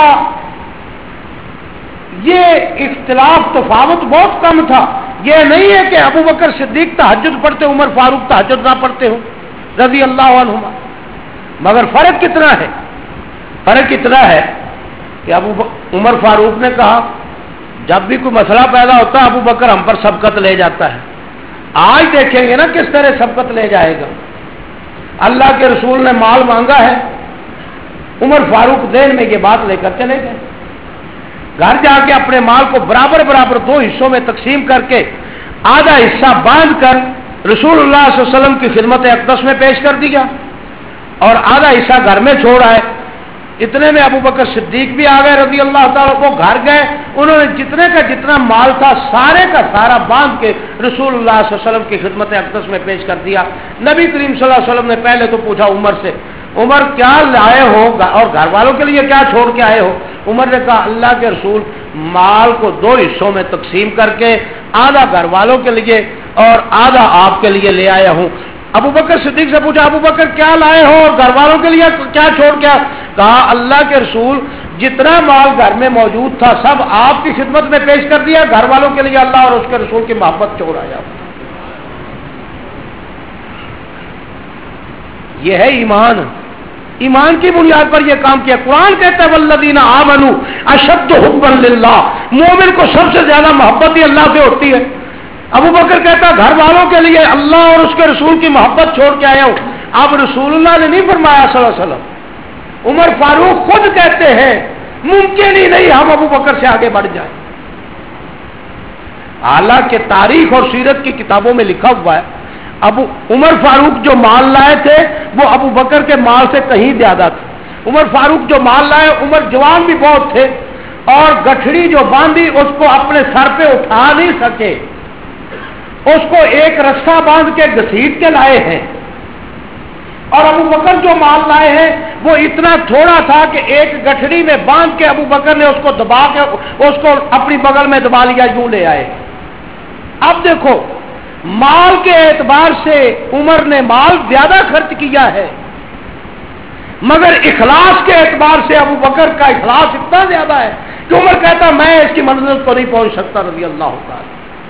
یہ اختلاف تفاوت بہت کم تھا۔ یہ نہیں ہے کہ ابو بکر صدیق تہجد پڑھتے، عمر فاروق تہجد نہ پڑھتے ہوں رضی اللہ عنہما، مگر فرق کتنا ہے؟ فرق اتنا ہے کہ ابو عمر فاروق نے کہا جب بھی کوئی مسئلہ پیدا ہوتا ہے ابو بکر ہم پر سبقت لے جاتا ہے۔ آج دیکھیں گے نا کس طرح سبقت لے جائے گا۔ اللہ کے رسول نے مال مانگا ہے، عمر فاروق دین میں یہ بات لے کر چلے گئے، گھر جا کے اپنے مال کو برابر برابر دو حصوں میں تقسیم کر کے آدھا حصہ باندھ کر رسول اللہ صلی اللہ علیہ وسلم کی خدمت اقدس میں پیش کر دیا اور آدھا حصہ گھر میں چھوڑ آئے۔ اتنے میں ابو بکر صدیق بھی آ گئے رضی اللہ تعالیٰ، وہ گھر گئے، انہوں نے جتنے کا جتنا مال تھا سارے کا سارا باندھ کے رسول اللہ صلی اللہ علیہ وسلم کی خدمت اقدس میں پیش کر دیا۔ نبی کریم صلی اللہ علیہ وسلم نے پہلے تو پوچھا عمر سے، عمر کیا لائے ہو اور گھر والوں کے لیے کیا چھوڑ کے آئے ہو؟ عمر نے کہا اللہ کے رسول مال کو دو حصوں میں تقسیم کر کے آدھا گھر والوں کے لیے اور آدھا آپ کے لیے لے آیا ہوں۔ ابو بکر صدیق سے پوچھا ابو بکر کیا لائے ہو اور گھر والوں کے لیے کیا چھوڑ کے؟ کہا اللہ کے رسول جتنا مال گھر میں موجود تھا سب آپ کی خدمت میں پیش کر دیا، گھر والوں کے لیے اللہ اور اس کے رسول کی محبت چھوڑ آیا۔ یہ ہے ایمان، ایمان کی بنیاد پر یہ کام کیا۔ قرآن کہتا ہے والذین آمنوا اشد حبا للہ، مومن کو سب سے زیادہ محبت ہی اللہ سے ہوتی ہے۔ ابو بکر کہتا گھر والوں کے لیے اللہ اور اس کے رسول کی محبت چھوڑ کے آیا ہوں۔ اب رسول اللہ نے نہیں فرمایا صلی اللہ علیہ وسلم، عمر فاروق خود کہتے ہیں ممکن ہی نہیں ہم ابو بکر سے آگے بڑھ جائیں۔ حالانکہ تاریخ اور سیرت کی کتابوں میں لکھا ہوا ہے ابو عمر فاروق جو مال لائے تھے وہ ابو بکر کے مال سے کہیں زیادہ تھے۔ عمر فاروق جو مال لائے، عمر جوان بھی بہت تھے اور گٹھڑی جو باندھی اس کو اپنے سر پہ اٹھا نہیں سکے، اس کو ایک رسہ باندھ کے گھسیٹ کے لائے ہیں۔ اور ابو بکر جو مال لائے ہیں وہ اتنا تھوڑا تھا کہ ایک گٹھڑی میں باندھ کے ابو بکر نے اس کو دبا کے اس کو اپنی بغل میں دبا لیا، یوں لے آئے۔ اب دیکھو مال کے اعتبار سے عمر نے مال زیادہ خرچ کیا ہے، مگر اخلاص کے اعتبار سے ابو بکر کا اخلاص اتنا زیادہ ہے کہ عمر کہتا میں اس کی منزل کو نہیں پہنچ سکتا رضی اللہ تعالی۔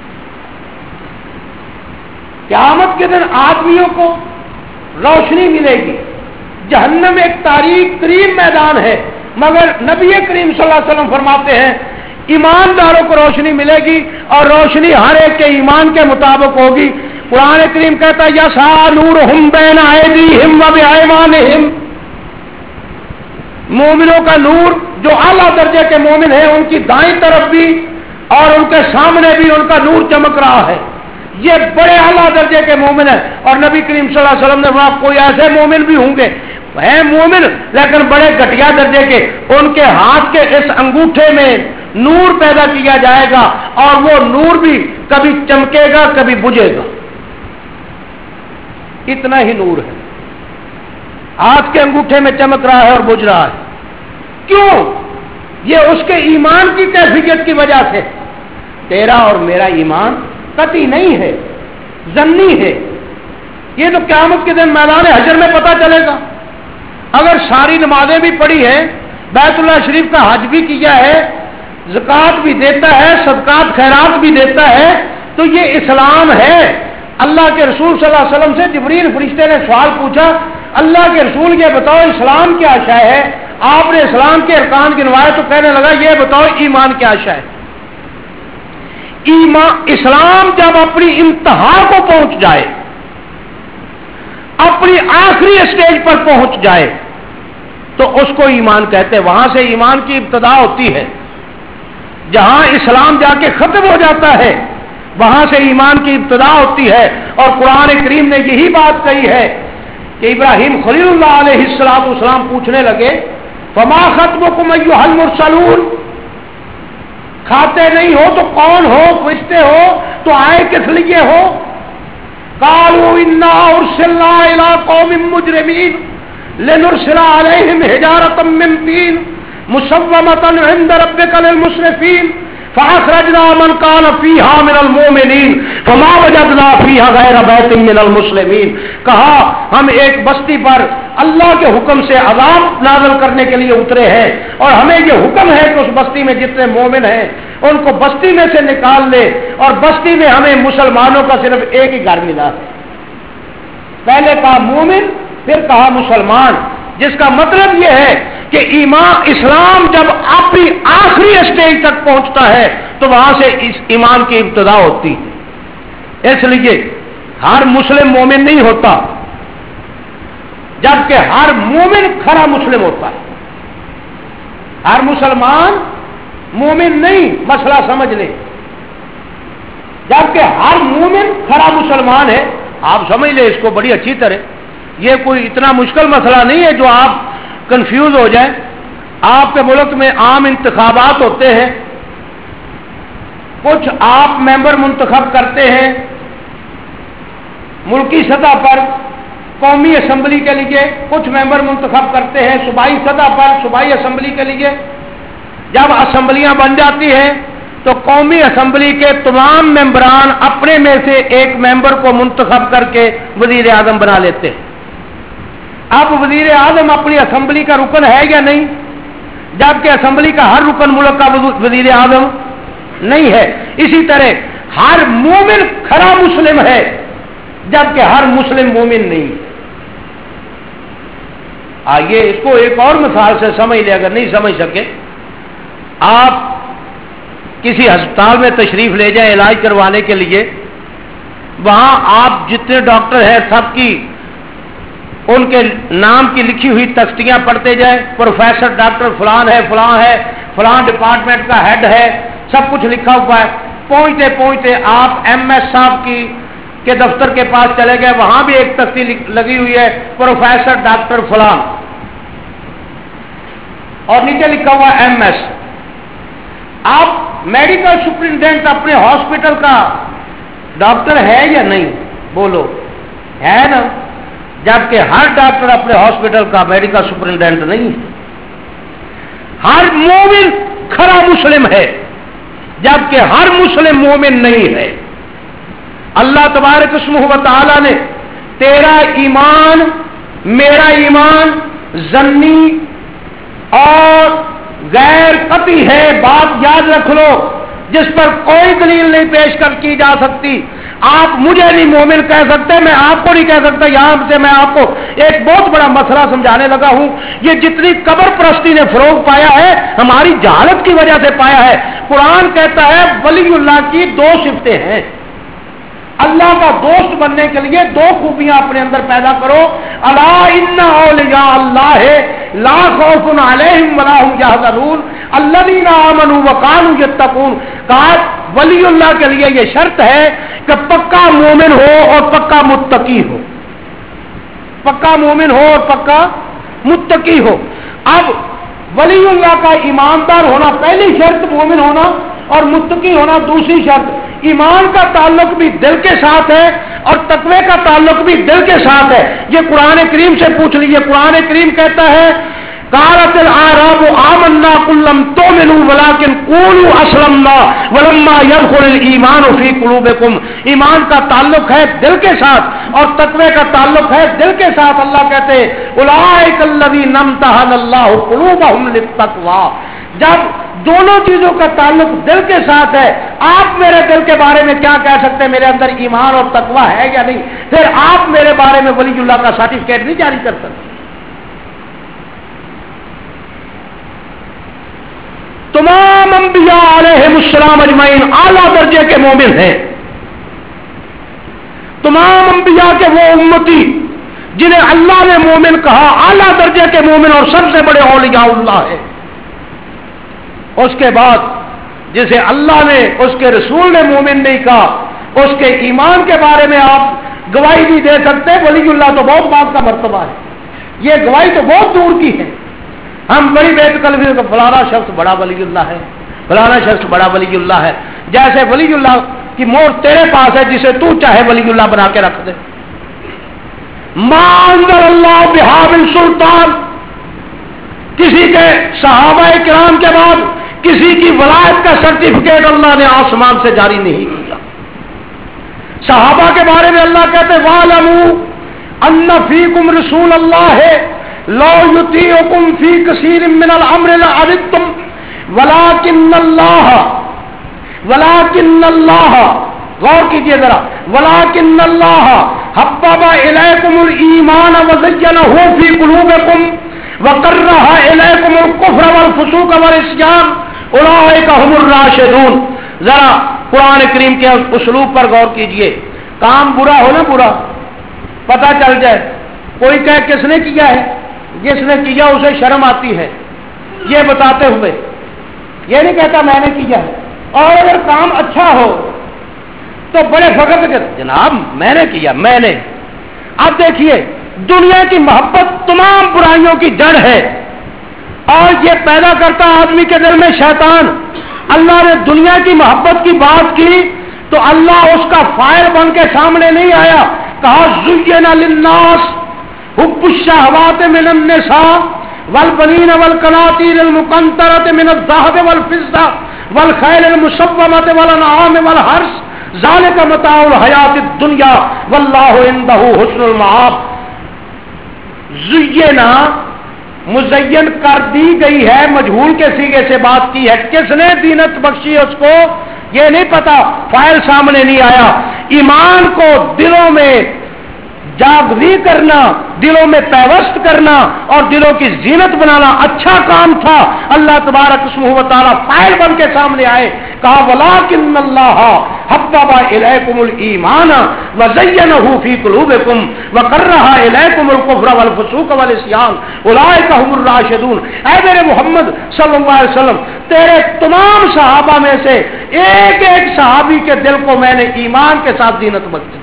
قیامت کے دن آدمیوں کو روشنی ملے گی، جہنم ایک تاریک ترین میدان ہے، مگر نبی کریم صلی اللہ علیہ وسلم فرماتے ہیں ایمانداروں کو روشنی ملے گی اور روشنی ہر ایک کے ایمان کے مطابق ہوگی۔ قرآن کریم کہتا ہے یسعی نورہم بین ایدیہم و بایمانہم، مومنوں کا نور جو اعلیٰ درجے کے مومن ہیں ان کی دائیں طرف بھی اور ان کے سامنے بھی ان کا نور چمک رہا ہے، یہ بڑے اعلیٰ درجے کے مومن ہیں۔ اور نبی کریم صلی اللہ علیہ وسلم نے فرمایا کوئی ایسے مومن بھی ہوں گے ہیں مومن لیکن بڑے گھٹیا درجے کے، ان کے ہاتھ کے اس انگوٹھے میں نور پیدا کیا جائے گا اور وہ نور بھی کبھی چمکے گا کبھی بجھے گا، اتنا ہی نور ہے۔ ہاتھ کے انگوٹھے میں چمک رہا ہے اور بجھ رہا ہے. کیوں؟ یہ اس کے ایمان کی کیفیت کی وجہ سے. تیرا اور میرا ایمان قطعی نہیں ہے، ظنی ہے. یہ تو قیامت کے دن میدان حشر میں پتہ چلے گا. اگر ساری نمازیں بھی پڑھی ہیں، بیت اللہ شریف کا حج بھی کیا ہے، زکوٰۃ بھی دیتا ہے، صدقات خیرات بھی دیتا ہے، تو یہ اسلام ہے. اللہ کے رسول صلی اللہ علیہ وسلم سے جبریل فرشتے نے سوال پوچھا، اللہ کے رسول یہ بتاؤ اسلام کیا شے ہے؟ آپ نے اسلام کے ارکان گنوائے تو کہنے لگا یہ بتاؤ ایمان کیا شے ہے؟ ایمان اسلام جب اپنی انتہا کو پہنچ جائے، اپنی آخری اسٹیج پر پہنچ جائے تو اس کو ایمان کہتے ہیں. وہاں سے ایمان کی ابتدا ہوتی ہے. جہاں اسلام جا کے ختم ہو جاتا ہے وہاں سے ایمان کی ابتدا ہوتی ہے. اور قرآن کریم نے یہی بات کہی ہے کہ ابراہیم خلیل اللہ علیہ السلام والسلام پوچھنے لگے فما خطبکم ایھا المرسلون، کھاتے نہیں ہو تو کون ہو؟ فرشتے ہو تو آئے کس لیے ہو؟ قالوا انا ارسلنا الى قوم مجرمین لنرسل علیہم حجارة من طین مسومة عند ربک للمسرفین فاخرجنا من كان فيها من المؤمنين فما وجدنا فيها غير بيت من المسلمين. کہا ہم ایک بستی پر اللہ کے حکم سے عذاب نازل کرنے کے لیے اترے ہیں اور ہمیں یہ حکم ہے کہ اس بستی میں جتنے مومن ہیں ان کو بستی میں سے نکال لے، اور بستی میں ہمیں مسلمانوں کا صرف ایک ہی گھر ملا. پہلے کہا مومن پھر کہا مسلمان، جس کا مطلب یہ ہے کہ ایمان اسلام جب اپنی آخری اسٹیج تک پہنچتا ہے تو وہاں سے اس ایمان کی ابتدا ہوتی ہے. اس لیے ہر مسلم مومن نہیں ہوتا، جبکہ ہر مومن کھرا مسلم ہوتا ہے. ہر مسلمان مومن نہیں، مسئلہ سمجھ لیں. جبکہ ہر مومن کھرا مسلمان ہے. آپ سمجھ لیں اس کو بڑی اچھی طرح. یہ کوئی اتنا مشکل مسئلہ نہیں ہے جو آپ کنفیوز ہو جائیں. آپ کے ملک میں عام انتخابات ہوتے ہیں، کچھ آپ ممبر منتخب کرتے ہیں ملکی سطح پر قومی اسمبلی کے لیے، کچھ ممبر منتخب کرتے ہیں صوبائی سطح پر صوبائی اسمبلی کے لیے. جب اسمبلیاں بن جاتی ہیں تو قومی اسمبلی کے تمام ممبران اپنے میں سے ایک ممبر کو منتخب کر کے وزیر اعظم بنا لیتے ہیں. اب وزیر اعظم اپنی اسمبلی کا رکن ہے یا نہیں؟ جبکہ اسمبلی کا ہر رکن ملک کا وزیر اعظم نہیں ہے. اسی طرح ہر مومن کھرا مسلم ہے جبکہ ہر مسلم مومن نہیں. آئیے اس کو ایک اور مثال سے سمجھ لیں اگر نہیں سمجھ سکے. آپ کسی ہسپتال میں تشریف لے جائیں علاج کروانے کے لیے، وہاں آپ جتنے ڈاکٹر ہیں سب کی ان کے نام کی لکھی ہوئی تختیاں پڑھتے جائیں. پروفیسر ڈاکٹر فلان ہے، فلان ہے، فلان ڈپارٹمنٹ کا ہیڈ ہے، سب کچھ لکھا ہوا ہے. پہنچتے پہنچتے آپ ایم ایس صاحب کی کے دفتر کے پاس چلے گئے، وہاں بھی ایک تختی لگی ہوئی ہے پروفیسر ڈاکٹر فلان، اور نیچے لکھا ہوا ایم ایس. آپ میڈیکل سپرنٹینڈنٹ اپنے ہاسپٹل کا ڈاکٹر ہے یا نہیں؟ بولو ہے نا. جبکہ ہر ڈاکٹر اپنے ہاسپٹل کا میڈیکل سپرنٹینڈنٹ نہیں ہے. ہر مومن کھرا مسلم ہے جبکہ ہر مسلم مومن نہیں ہے. اللہ تبارک اسمہ و تعالی نے تیرا ایمان میرا ایمان ظنی اور غیر قطعی ہے. بات یاد رکھ لو، جس پر کوئی دلیل نہیں پیش کر کی جا سکتی. آپ مجھے نہیں مومن کہہ سکتے، میں آپ کو نہیں کہہ سکتا. یہاں سے میں آپ کو ایک بہت بڑا مسئلہ سمجھانے لگا ہوں. یہ جتنی قبر پرستی نے فروغ پایا ہے ہماری جہالت کی وجہ سے پایا ہے. قرآن کہتا ہے ولی اللہ کی دو صفتیں ہیں. اللہ کا دوست بننے کے لیے دو خوبیاں اپنے اندر پیدا کرو. الا ان اولیاء اللہ لا خوف علیہم ولا هم یحزنون الذین آمنوا وکانوا یتقون. کہا ولی اللہ کے لیے یہ شرط ہے کہ پکا مومن ہو اور پکا متقی ہو. پکا مومن ہو اور پکا متقی ہو. اب ولی اللہ کا ایماندار ہونا پہلی شرط، مومن ہونا اور متقی ہونا دوسری شرط. ایمان کا تعلق بھی دل کے ساتھ ہے اور تقوی کا تعلق بھی دل کے ساتھ ہے. یہ قرآن کریم سے پوچھ لیجیے. قرآن کریم کہتا ہے قالت الاعراب آمنا قل لم تؤمنوا ولكن قولوا اسلمنا ولما يدخل الايمان في قلوبكم. ایمان کا تعلق ہے دل کے ساتھ اور تقوی کا تعلق ہے دل کے ساتھ. اللہ کہتے ہیں اولئک الذین امتحن اللہ قلوبهم للتقوى. جب دونوں چیزوں کا تعلق دل کے ساتھ ہے, آپ میرے دل کے بارے میں کیا کہہ سکتے ہیں میرے اندر ایمان اور تقوی ہے یا نہیں, پھر آپ میرے بارے میں ولی اللہ کا سرٹیفکیٹ نہیں جاری کر سکتے. تمام انبیاء علیہم السلام اجمعین اعلیٰ درجے کے مومن ہیں. تمام انبیاء کے وہ امتی جنہیں اللہ نے مومن کہا, اعلیٰ درجے کے مومن اور سب سے بڑے اولیاء اللہ ہے. اس کے بعد جسے اللہ نے اس کے رسول نے مومن نہیں کہا, اس کے ایمان کے بارے میں آپ گواہی نہیں دے سکتے. ولی اللہ تو بہت بات کا مرتبہ ہے, یہ گواہی تو بہت دور کی ہے. ہم بڑی بیت کلفی کو فلانا شخص بڑا ولی اللہ ہے, فلانا شخص بڑا ولی اللہ ہے. جیسے ولی اللہ کی مور تیرے پاس ہے جسے تو چاہے ولی اللہ بنا کے رکھ دے. ما انزل اللہ بہا من سلطان. کسی کے صحابہ کرام کے بعد کسی کی ولایت کا سرٹیفکیٹ اللہ نے آسمان سے جاری نہیں کیا. صحابہ کے بارے میں اللہ کہتے وَاعْلَمُوا أَنَّ فِيكُمْ رَسُولَ اللَّهِ لَوْ يُطِيعُكُمْ فِي كَثِيرٍ مِّنَ الْأَمْرِ لَعَنِتُّمْ وَلَٰكِنَّ اللَّهَ وَلَٰكِنَّ اللَّهَ غور کیجئے ذرا وَلَٰكِنَّ اللَّهَ حَبَّبَ إِلَيْكُمُ الْإِيمَانَ وَزَيَّنَهُ فِي قُلُوبِكُمْ وَكَرَّهَ إِلَيْكُمُ الْكُفْرَ وَالْفُسُوقَ وَالْعِصْيَانَ اولئک هم الراشدون. ذرا قرآن کریم کے اسلوب پر غور کیجئے. کام برا ہو نا برا پتہ چل جائے, کوئی کہے کس نے کیا ہے, جس نے کیا اسے شرم آتی ہے یہ بتاتے ہوئے, یہ نہیں کہتا میں نے کیا ہے. اور اگر کام اچھا ہو تو بڑے فخر کے جناب میں نے کیا میں نے. اب دیکھیے دنیا کی محبت تمام برائیوں کی جڑ ہے اور یہ پیدا کرتا آدمی کے دل میں شیطان. اللہ نے دنیا کی محبت کی بات کی تو اللہ اس کا فائر بن کے سامنے نہیں آیا. کہا زین للناس حب الشہوات من النساء والبنین والقناطیر المقنطرۃ من الذهب والفضہ والخیل المسومۃ والانعام والحرث ذلک متاع الحیات الدنیا واللہ عندہ حسن المآب. زینا مزین کر دی گئی ہے, مجہول کے سیغے سے بات کی ہے. کس نے دینت بخشی اس کو یہ نہیں پتا, فائل سامنے نہیں آیا. ایمان کو دلوں میں جاگزی کرنا, دلوں میں پیوست کرنا اور دلوں کی زینت بنانا اچھا کام تھا. اللہ تبارک اسمہ و تعالی فائل بن کے سامنے آئے. کہا وَلَٰكِنَّ اللَّهَ حَبَّبَ إِلَيْكُمُ الْإِيمَانَ وَزَيَّنَهُ فِي قُلُوبِكُمْ وَكَرَّهَ إِلَيْكُمُ الْكُفْرَ وَالْفُسُوقَ وَالْعِصْيَانَ أُولَٰئِكَ هُمُ الرَّاشِدُونَ. اے میرے محمد صلی اللہ علیہ وسلم, تیرے تمام صحابہ میں سے ایک ایک صحابی کے دل کو میں نے ایمان کے ساتھ زینت بخشی.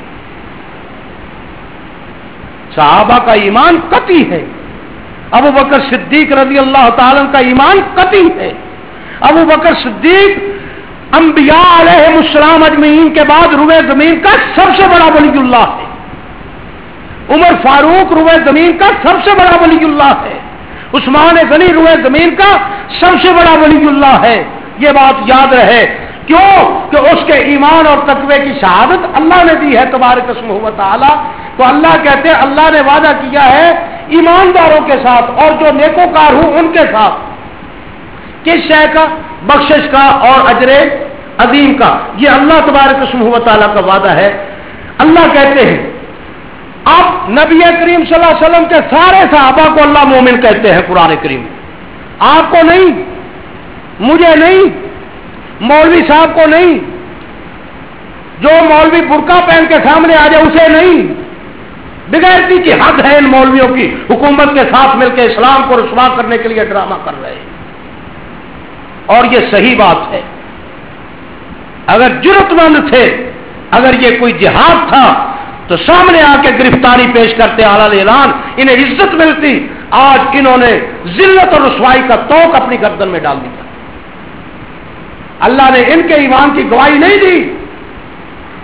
صحابہ کا ایمان قطعی ہے. ابو بکر صدیق رضی اللہ تعالیٰ کا ایمان قطعی ہے. ابو بکر صدیق انبیاء علیہم السلام اجمعین کے بعد روئے زمین کا سب سے بڑا ولی اللہ ہے. عمر فاروق روئے زمین کا سب سے بڑا ولی اللہ ہے. عثمان غنی روئے زمین کا سب سے بڑا ولی اللہ ہے. یہ بات یاد رہے. کیوں کہ اس کے ایمان اور تقوی کی شہادت اللہ نے دی ہے تبارک اسمہ و تعالی. تو اللہ کہتے ہیں اللہ نے وعدہ کیا ہے ایمانداروں کے ساتھ اور جو نیکوکار ہوں ان کے ساتھ. کس شے کا؟ بخشش کا اور اجر عظیم کا. یہ اللہ تبارک اسمہ و تعالی کا وعدہ ہے. اللہ کہتے ہیں اب نبی کریم صلی اللہ علیہ وسلم کے سارے صحابہ کو اللہ مومن کہتے ہیں قرآن کریم. آپ کو نہیں, مجھے نہیں, مولوی صاحب کو نہیں, جو مولوی برقع پہن کے سامنے آ جائے اسے نہیں. بغیرتی کی حد ہے ان مولویوں کی, حکومت کے ساتھ مل کے اسلام کو رسوا کرنے کے لیے ڈرامہ کر رہے ہیں. اور یہ صحیح بات ہے. اگر جرت مند تھے, اگر یہ کوئی جہاد تھا تو سامنے آ کے گرفتاری پیش کرتے, اعلی اعلان, انہیں عزت ملتی. آج انہوں نے ذلت اور رسوائی کا توق اپنی گردن میں ڈال دیا. اللہ نے ان کے ایمان کی گواہی نہیں دی,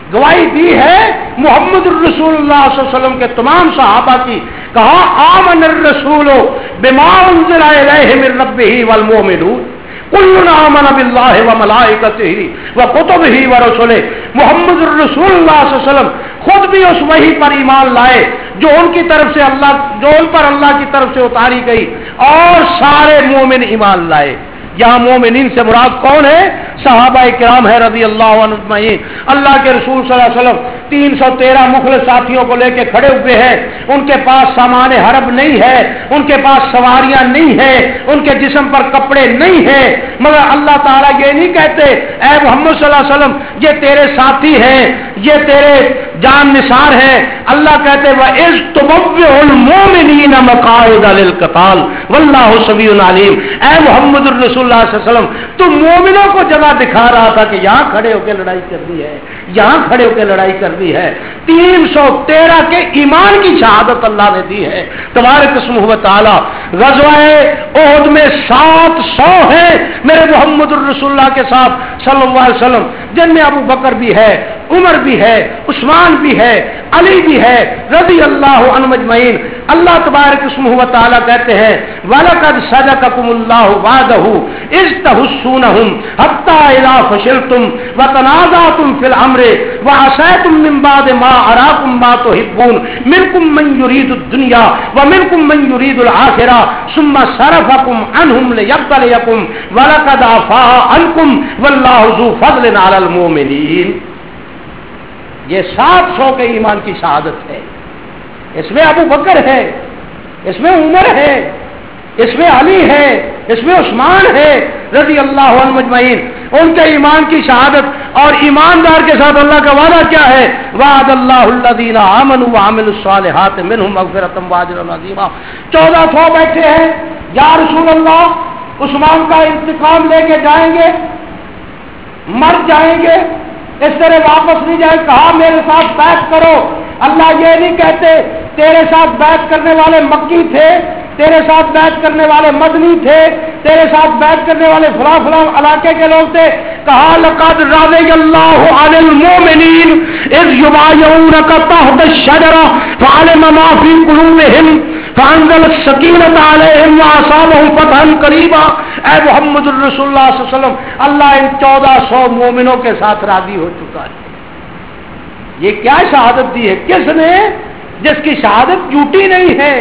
گواہی دی ہے محمد الرسول اللہ صلی اللہ علیہ وسلم کے تمام صحابہ کی. کہا آمن الرسول بما انزل الیہ من ربہ والمؤمنون کل آمن باللہ وملائکتہ وکتبہ ورسلہ. محمد الرسول اللہ صلی اللہ علیہ وسلم خود بھی اس وحی پر ایمان لائے جو ان کی طرف سے اللہ جو ان پر اللہ کی طرف سے اتاری گئی, اور سارے مومن ایمان لائے. یہاں مومنین سے مراد کون ہے؟ صحابہ کرام ہے رضی اللہ عنہ اجمعین. اللہ کے رسول صلی اللہ علیہ وسلم تین سو تیرہ مخلص ساتھیوں کو لے کے کھڑے ہوئے ہیں. ان کے پاس سامان حرب نہیں ہے, ان کے پاس سواریاں نہیں ہیں, ان کے جسم پر کپڑے نہیں ہیں, مگر اللہ تعالیٰ یہ نہیں کہتے اے محمد صلی اللہ علیہ وسلم یہ تیرے ساتھی ہیں, یہ تیرے جان نثار ہیں. اللہ کہتے وَإِذْ تُبَوِّئُ الْمُؤْمِنِينَ مَقَاعِدَ لِلْقِتَالِ وَاللَّهُ سَمِيعٌ عَلِيمٌ. اے محمد الرسول اللہ صلی اللہ علیہ وسلم تو مومنوں کو جگہ دکھا رہا تھا کہ یہاں کھڑے ہو کے لڑائی کرنی ہے, یہاں کھڑے ہو کے لڑائی کرنی ہے. تین سو تیرہ کے ایمان کی شہادت اللہ نے دی ہے تبارک اسمہ و تعالی. غزوہ احد میں سات سو ہیں میرے محمد الرسول اللہ کے ساتھ صلی اللہ علیہ وسلم, جن میں ابو بکر بھی ہے, عمر بھی ہے, عثمان بھی ہے, علی بھی ہے رضی اللہ عنہم اجمعین. اللہ تبارک اسمہ و تعالی کہتے ہیں وَلَقَدْ صَدَقَكُمُ اللَّهُ وَعْدَهُ إِذْ تَحُسُّونَهُمْ حَتَّى إِذَا فَشِلْتُمْ وَتَنَازَعْتُمْ فِي الْأَمْرِ وَعَصَيْتُمْ مِنْ بَعْدِ مَا أَرَاكُمْ مَا تُحِبُّونَ مِنْكُمْ مَنْ يُرِيدُ الدُّنْيَا وَمِنْكُمْ مَنْ يُرِيدُ الْآخِرَةَ ثُمَّ صَرَفَكُمْ عَنْهُمْ لِيَبْتَلِيَكُمْ وَلَقَدْ عَفَا عَنْكُمْ وَاللَّهُ ذُو فَضْلٍ عَلَى الْمُؤْمِنِينَ. یہ سات سو کے ایمان کی شہادت ہے. اس میں ابو بکر ہے, اس میں عمر ہے, اس میں علی ہے, اس میں عثمان ہے رضی اللہ عنہ اجمعین. ان کے ایمان کی شہادت اور ایماندار کے ساتھ اللہ کا وعدہ کیا ہے؟ وعد اللہ الذین آمنوا وعملوا الصالحات منہم مغفرۃ واجرا عظیما. چودہ سو بیٹھے ہیں, یا رسول اللہ عثمان کا انتقام لے کے جائیں گے, مر جائیں گے, اس طرح واپس نہیں جائیں. کہا میرے ساتھ بیعت کرو. اللہ یہ نہیں کہتے تیرے ساتھ بیعت کرنے والے مکی تھے, تیرے ساتھ بیعت کرنے والے مدنی تھے, تیرے ساتھ بیعت کرنے والے فلاں فلاں علاقے کے لوگ تھے. کہا لقد رضی اللہ عن المؤمنین اذ یبایعونک تحت الشجرہ فعلم ما فی قلوبہم فانزل السکینۃ علیہم واصابہم فتحا قریبا. اے محمد الرسول اللہ صلی اللہ علیہ وسلم اللہ ان چودہ سو مومنوں کے ساتھ راضی ہو چکا ہے. یہ کیا شہادت دی ہے؟ کس نے؟ جس کی شہادت جھوٹی نہیں ہے.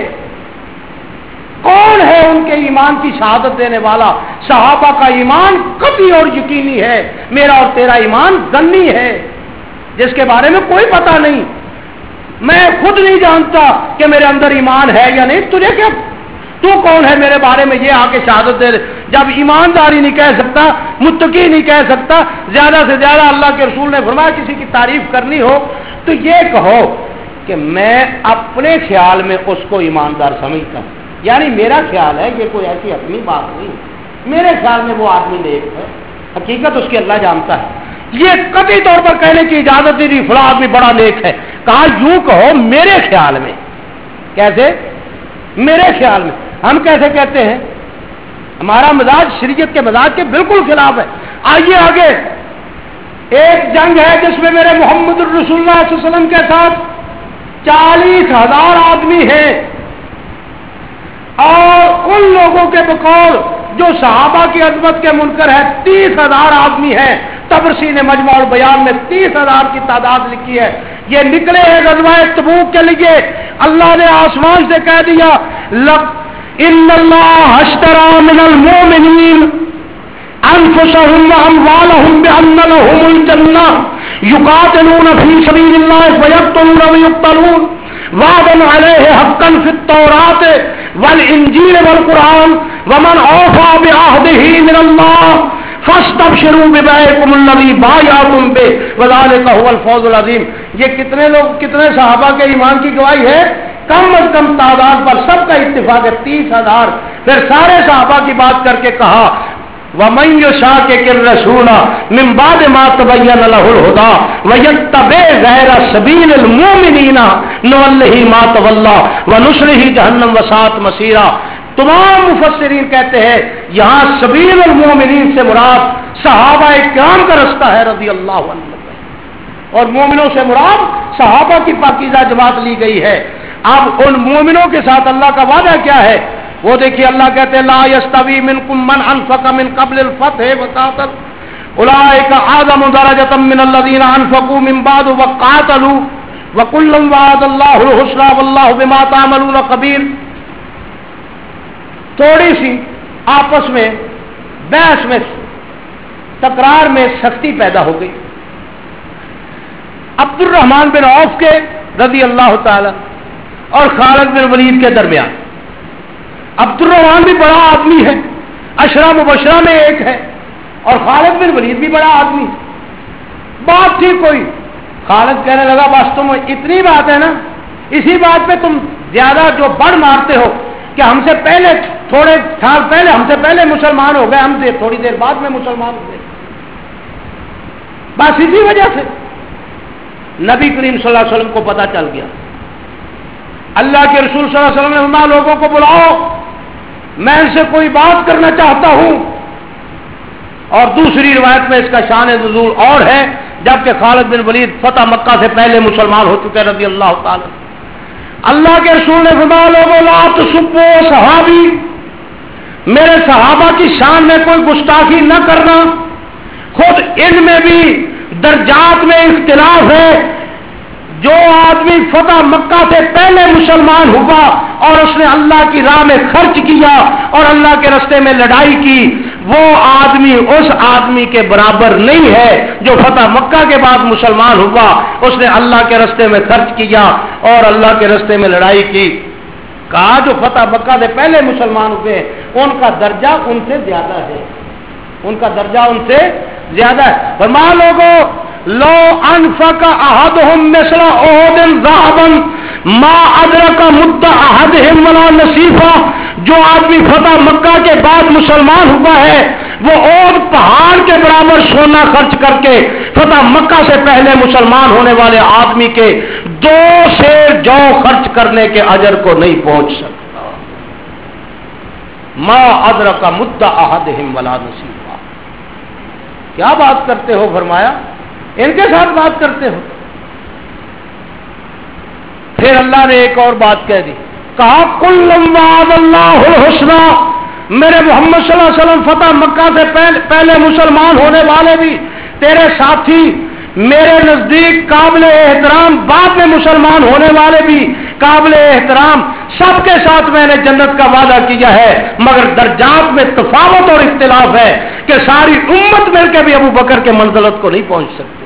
کون ہے ان کے ایمان کی شہادت دینے والا؟ صحابہ کا ایمان قطعی اور یقینی ہے. میرا اور تیرا ایمان ظنی ہے جس کے بارے میں کوئی پتہ نہیں. میں خود نہیں جانتا کہ میرے اندر ایمان ہے یا نہیں. تجھے کیا, تو کون ہے میرے بارے میں یہ آ کے شہادت دے؟ جب ایمانداری نہیں کہہ سکتا, متقی نہیں کہہ سکتا, زیادہ سے زیادہ اللہ کے رسول نے فرمایا کسی کی تعریف کرنی ہو تو یہ کہو کہ میں اپنے خیال میں اس کو ایماندار سمجھتا ہوں. یعنی میرا خیال ہے, یہ کوئی ایسی اپنی بات نہیں, میرے خیال میں وہ آدمی نیک ہے, حقیقت اس کی اللہ جانتا ہے. یہ قطعی طور پر کہنے کی اجازت نہیں دی فلاں آدمی بڑا نیک ہے. کہا یوں کہو میرے خیال میں. کیسے؟ میرے خیال میں. ہم کیسے کہتے ہیں؟ ہمارا مزاج شریعت کے مزاج کے بالکل خلاف ہے. آئیے آگے. ایک جنگ ہے جس میں میرے محمد الرسول اللہ صلی اللہ علیہ وسلم کے ساتھ چالیس ہزار آدمی ہیں, اور ان لوگوں کے بقول جو صحابہ کی عظمت کے منکر ہے تیس ہزار آدمی ہیں. تبرسی نے مجموع البیان میں تیس ہزار کی تعداد لکھی ہے. یہ نکلے ہیں غزوہ تبوک کے لیے. اللہ نے آسمان سے کہہ دیا ان اللہ اشترى من المؤمنین انفسهم واموالهم بان لهم الجنہ یقاتلون فی سبیل اللہ فیقتلون ویقتلون وعدا علیہ حقا فی التوراۃ والانجیل والقرآن ومن اوفى بعہدہ من اللہ فاستبشروا ببیعکم الذی بایعتم بہ وذلک هو الفوز العظیم. یہ کتنے لوگ, کتنے صحابہ کے ایمان کی گواہی ہے؟ کم از کم تعداد پر سب کا اتفاق ہے تیس ہزار. پھر سارے صحابہ کی بات کر کے کہا وَمَن يُشَاقِقِ الرَّسُولَ مِن بَعْدِ مَا تَبَيَّنَ لَهُ الْهُدَى وَيَتَّبِعْ غَيْرَ سَبِيلِ الْمُؤْمِنِينَ نُوَلِّهِ مَا تَوَلَّى وَنُصْلِهِ جَهَنَّمَ وَسَاءَتْ مَصِيرًا. تمام مفسرین کہتے ہیں یہاں سبیل المومنین سے مراد صحابہ کرام کا رستہ ہے رضی اللہ عنہ. اور مومنوں سے مراد صحابہ کی پاکیزہ جماعت لی گئی ہے. اب ان مومنوں کے ساتھ اللہ کا وعدہ کیا ہے وہ دیکھیے. اللہ کہتے ہیں لا یستوی منکم من انفق من قبل الفتح وقاتل اولئک اعظم درجۃ من الذین انفقوا من بعد وقاتلوا وکلا وعد اللہ الحسنى واللہ بما تعملون خبیر. تھوڑی سی آپس میں بحث میں تکرار میں سختی پیدا ہو گئی. عبد الرحمن بن عوف کے رضی اللہ تعالی اور خالد بن ولید کے درمیان. عبد الرحمن بھی بڑا آدمی ہے, عشرہ مبشرہ میں ایک ہے, اور خالد بن ولید بھی بڑا آدمی ہے. بات تھی کوئی, خالد کہنے لگا بس تم اتنی بات ہے نا, اسی بات پہ تم زیادہ جو بڑھ مارتے ہو کہ ہم سے پہلے تھوڑے سال پہلے ہم سے پہلے مسلمان ہو گئے, ہم سے تھوڑی دیر بعد میں مسلمان ہو گئے. بس اسی وجہ سے نبی کریم صلی اللہ علیہ وسلم کو پتا چل گیا. اللہ کے رسول صلی اللہ علیہ وسلم نے فرمایا لوگوں کو بلاؤ, میں ان سے کوئی بات کرنا چاہتا ہوں. اور دوسری روایت میں اس کا شان نزول اور ہے, جبکہ خالد بن ولید فتح مکہ سے پہلے مسلمان ہو چکے رضی اللہ تعالی. اللہ کے رسول نے فرمایا لوگوں لا تسبوا صحابی, میرے صحابہ کی شان میں کوئی گستاخی نہ کرنا. خود ان میں بھی درجات میں اختلاف ہے. جو آدمی فتح مکہ سے پہلے مسلمان ہوا اور اس نے اللہ کی راہ میں خرچ کیا اور اللہ کے راستے میں لڑائی کی, وہ آدمی اس آدمی کے برابر نہیں ہے جو فتح مکہ کے بعد مسلمان ہوا, اس نے اللہ کے راستے میں خرچ کیا اور اللہ کے راستے میں لڑائی کی. کہا جو فتح مکہ سے پہلے مسلمان ہوئے ان کا درجہ ان سے زیادہ ہے, ان کا درجہ ان سے زیادہ ہے. فرما لوگوں لو انفق احدهم مثل احد ذهبا ما ادرک مد احدهم ولا نصیفا, جو آدمی فتح مکہ کے بعد مسلمان ہوا ہے وہ احد پہاڑ کے برابر سونا خرچ کر کے فتح مکہ سے پہلے مسلمان ہونے والے آدمی کے دو سیر جو خرچ کرنے کے اجر کو نہیں پہنچ سکتا. ما ادرک مد احدهم ولا نصیفا. کیا بات کرتے ہو, فرمایا ان کے ساتھ بات کرتے ہو. پھر اللہ نے ایک اور بات کہہ دی, کہا کل وعد اللہ الحسنى, میرے محمد صلی اللہ علیہ وسلم فتح مکہ سے پہلے, پہلے مسلمان ہونے والے بھی تیرے ساتھی میرے نزدیک قابل احترام, بعد میں مسلمان ہونے والے بھی قابل احترام, سب کے ساتھ میں نے جنت کا وعدہ کیا ہے, مگر درجات میں تفاوت اور اختلاف ہے کہ ساری امت مل کے بھی ابو بکر کے منزلت کو نہیں پہنچ سکتی.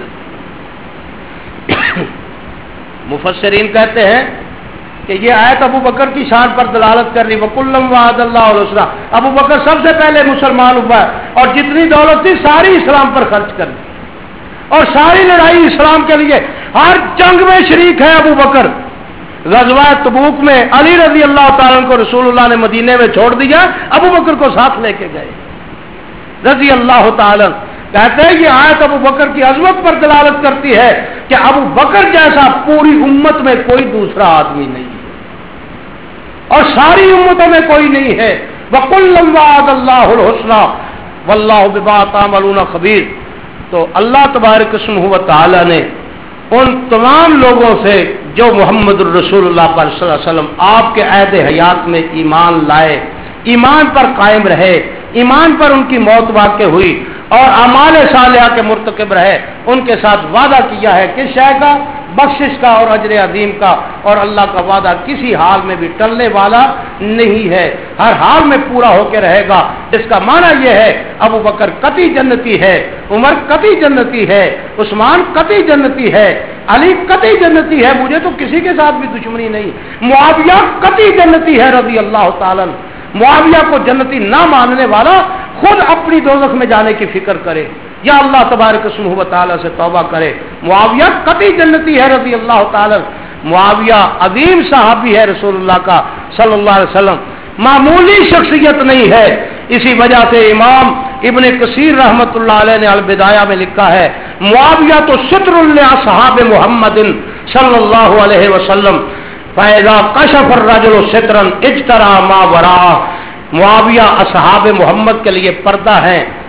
مفسرین کہتے ہیں کہ یہ آیت ابو بکر کی شان پر دلالت کر رہی. وَكُلًّا وَعَدَ اللَّهُ الْحُسْنَى, ابو بکر سب سے پہلے مسلمان ہوا ہے اور جتنی دولت تھی ساری اسلام پر خرچ کر دی اور ساری لڑائی اسلام کے لیے, ہر جنگ میں شریک ہے ابو بکر. غزوہ تبوک میں علی رضی اللہ تعالیٰ کو رسول اللہ نے مدینے میں چھوڑ دیا, ابو بکر کو ساتھ لے کے گئے رضی اللہ تعالیٰ. کہتے ہیں یہ آیت ابو بکر کی عظمت پر دلالت کرتی ہے کہ ابو بکر جیسا پوری امت میں کوئی دوسرا آدمی نہیں ہے اور ساری امتوں میں کوئی نہیں ہے. وَكُلًّا وَعَدَ اللَّهُ الْحُسْنَى وَاللَّهُ بِمَا تَعْمَلُونَ خَبِيرٌ. تو اللہ تبارک اسمہ و تعالی نے ان تمام لوگوں سے جو محمد الرسول اللہ صلی اللہ علیہ وسلم آپ کے عہد حیات میں ایمان لائے, ایمان پر قائم رہے, ایمان پر ان کی موت واقع ہوئی اور اعمال صالحہ کے مرتکب رہے, ان کے ساتھ وعدہ کیا ہے کس شے کا, بخشش کا اور اجر عظیم کا. اور اللہ کا وعدہ کسی حال میں بھی ٹلنے والا نہیں ہے, ہر حال میں پورا ہو کے رہے گا. اس کا معنی یہ ہے ابو بکر قطعی جنتی ہے, عمر قطعی جنتی ہے, عثمان قطعی جنتی ہے, علی قطعی جنتی ہے, مجھے تو کسی کے ساتھ بھی دشمنی نہیں. معاویہ قطعی جنتی ہے رضی اللہ تعالیٰ. معاویہ کو جنتی نہ ماننے والا خود اپنی دوزخ میں جانے کی فکر کرے یا اللہ تبارک اسمہ و تعالی سے توبہ کرے. معاویہ قطعی جنتی ہے رضی اللہ تعالی. معاویہ عظیم صحابی ہے رسول اللہ کا صلی اللہ علیہ وسلم, معمولی شخصیت نہیں ہے. اسی وجہ سے امام ابن کثیر رحمت اللہ علیہ نے البدایہ میں لکھا ہے معاویہ تو ستر لاصحاب محمد صلی اللہ علیہ وسلم فَإِذَا كَشَفَ الرَّجُلُ سِتْرًا اجْتَرَى مَا وَرَاءَهُ. معاویہ اصحاب محمد کے لیے پردہ ہے,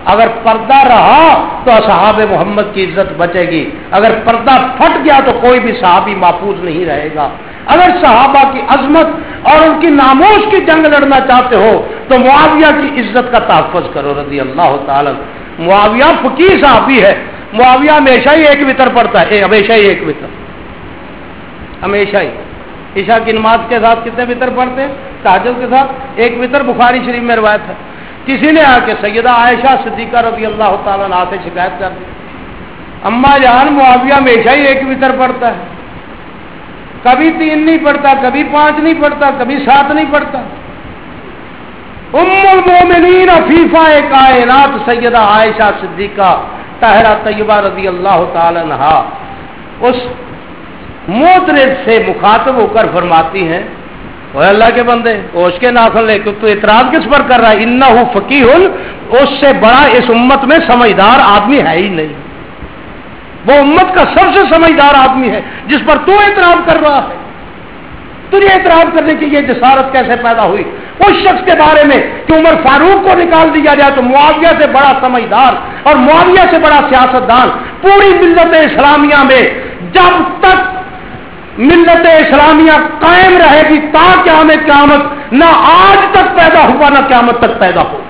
اگر پردہ رہا تو اصحاب محمد کی عزت بچے گی، اگر پردہ پھٹ گیا تو کوئی بھی صحابی محفوظ نہیں رہے گا۔ اگر صحابہ کی عظمت اور ان کی ناموس کی جنگ لڑنا چاہتے ہو تو معاویہ کی عزت کا تحفظ کرو رضی اللہ تعالی۔ معاویہ فقیہ صحابی ہے، معاویہ ہمیشہ ہی ایک وتر پڑھتا ہے، ہمیشہ ہی ایک وتر، ہمیشہ ہی عشاء کی نماز کے ساتھ کتنے وتر پڑھتے ہیں؟ تہجد کے ساتھ ایک وتر، بخاری شریف میں روایت ہے۔ کسی نے آ کے سیدہ عائشہ صدیقہ رضی اللہ تعالیٰ عنہا سے شکایت کر دی، اما جان معاویہ ہمیشہ ہی ایک وتر پڑھتا ہے، کبھی تین نہیں پڑھتا، کبھی پانچ نہیں پڑھتا، کبھی سات نہیں پڑھتا۔ ام المومنین عفیفہ کائنات سیدہ عائشہ صدیقہ طاہرہ طیبہ رضی اللہ تعالیٰ عنہا اس معترض سے مخاطب ہو کر فرماتی ہیں، وہ اللہ کے بندے اس کے ناخن لے کے تو اعتراض کس پر کر رہا ہے؟ انہ فقیہ، اس سے بڑا اس امت میں سمجھدار آدمی ہے ہی نہیں، وہ امت کا سب سے سمجھدار آدمی ہے جس پر تو اعتراض کر رہا ہے۔ تجھے اعتراض کرنے کی یہ جسارت کیسے پیدا ہوئی اس شخص کے بارے میں کہ عمر فاروق کو نکال دیا جائے تو معاویہ سے بڑا سمجھدار اور معاویہ سے بڑا سیاستدان پوری ملت اسلامیہ میں جب تک ملت اسلامیہ قائم رہے گی تا قیامت قیامت نہ آج تک پیدا ہوا نہ قیامت تک پیدا ہوگا۔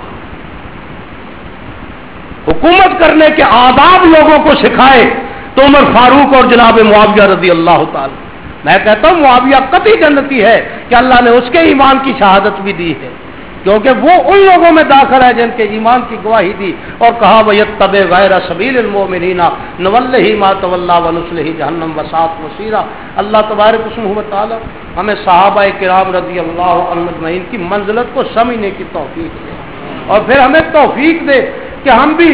حکومت کرنے کے آداب لوگوں کو سکھائے تو عمر فاروق اور جناب معاویہ رضی اللہ تعالی۔ میں کہتا ہوں معاویہ قطعی جنتی ہے کہ اللہ نے اس کے ایمان کی شہادت بھی دی ہے، کیونکہ وہ ان لوگوں میں داخل ہے جن کے ایمان کی گواہی دی اور کہا وَيَتَّبِعْ غَيْرَ سَبِيلِ الْمُؤْمِنِينَ نُوَلِّهِ مَا تَوَلَّىٰ وَنُصْلِهِ جَهَنَّمَ وَسَاءَتْ مَصِيرًا۔ اللہ تبارک اسمہ و تعالی ہمیں صحابہ کرام رضی اللہ عنہم اجمعین کی منزلت کو سمجھنے کی توفیق دے اور پھر ہمیں توفیق دے کہ ہم بھی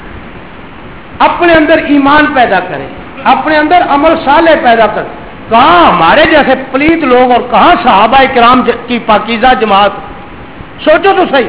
اپنے اندر ایمان پیدا کریں، اپنے اندر عمل صالح پیدا کریں۔ کہاں ہمارے جیسے پلیت لوگ اور کہاں صحابہ کرام کی پاکیزہ جماعت؟ سوچو تو صحیح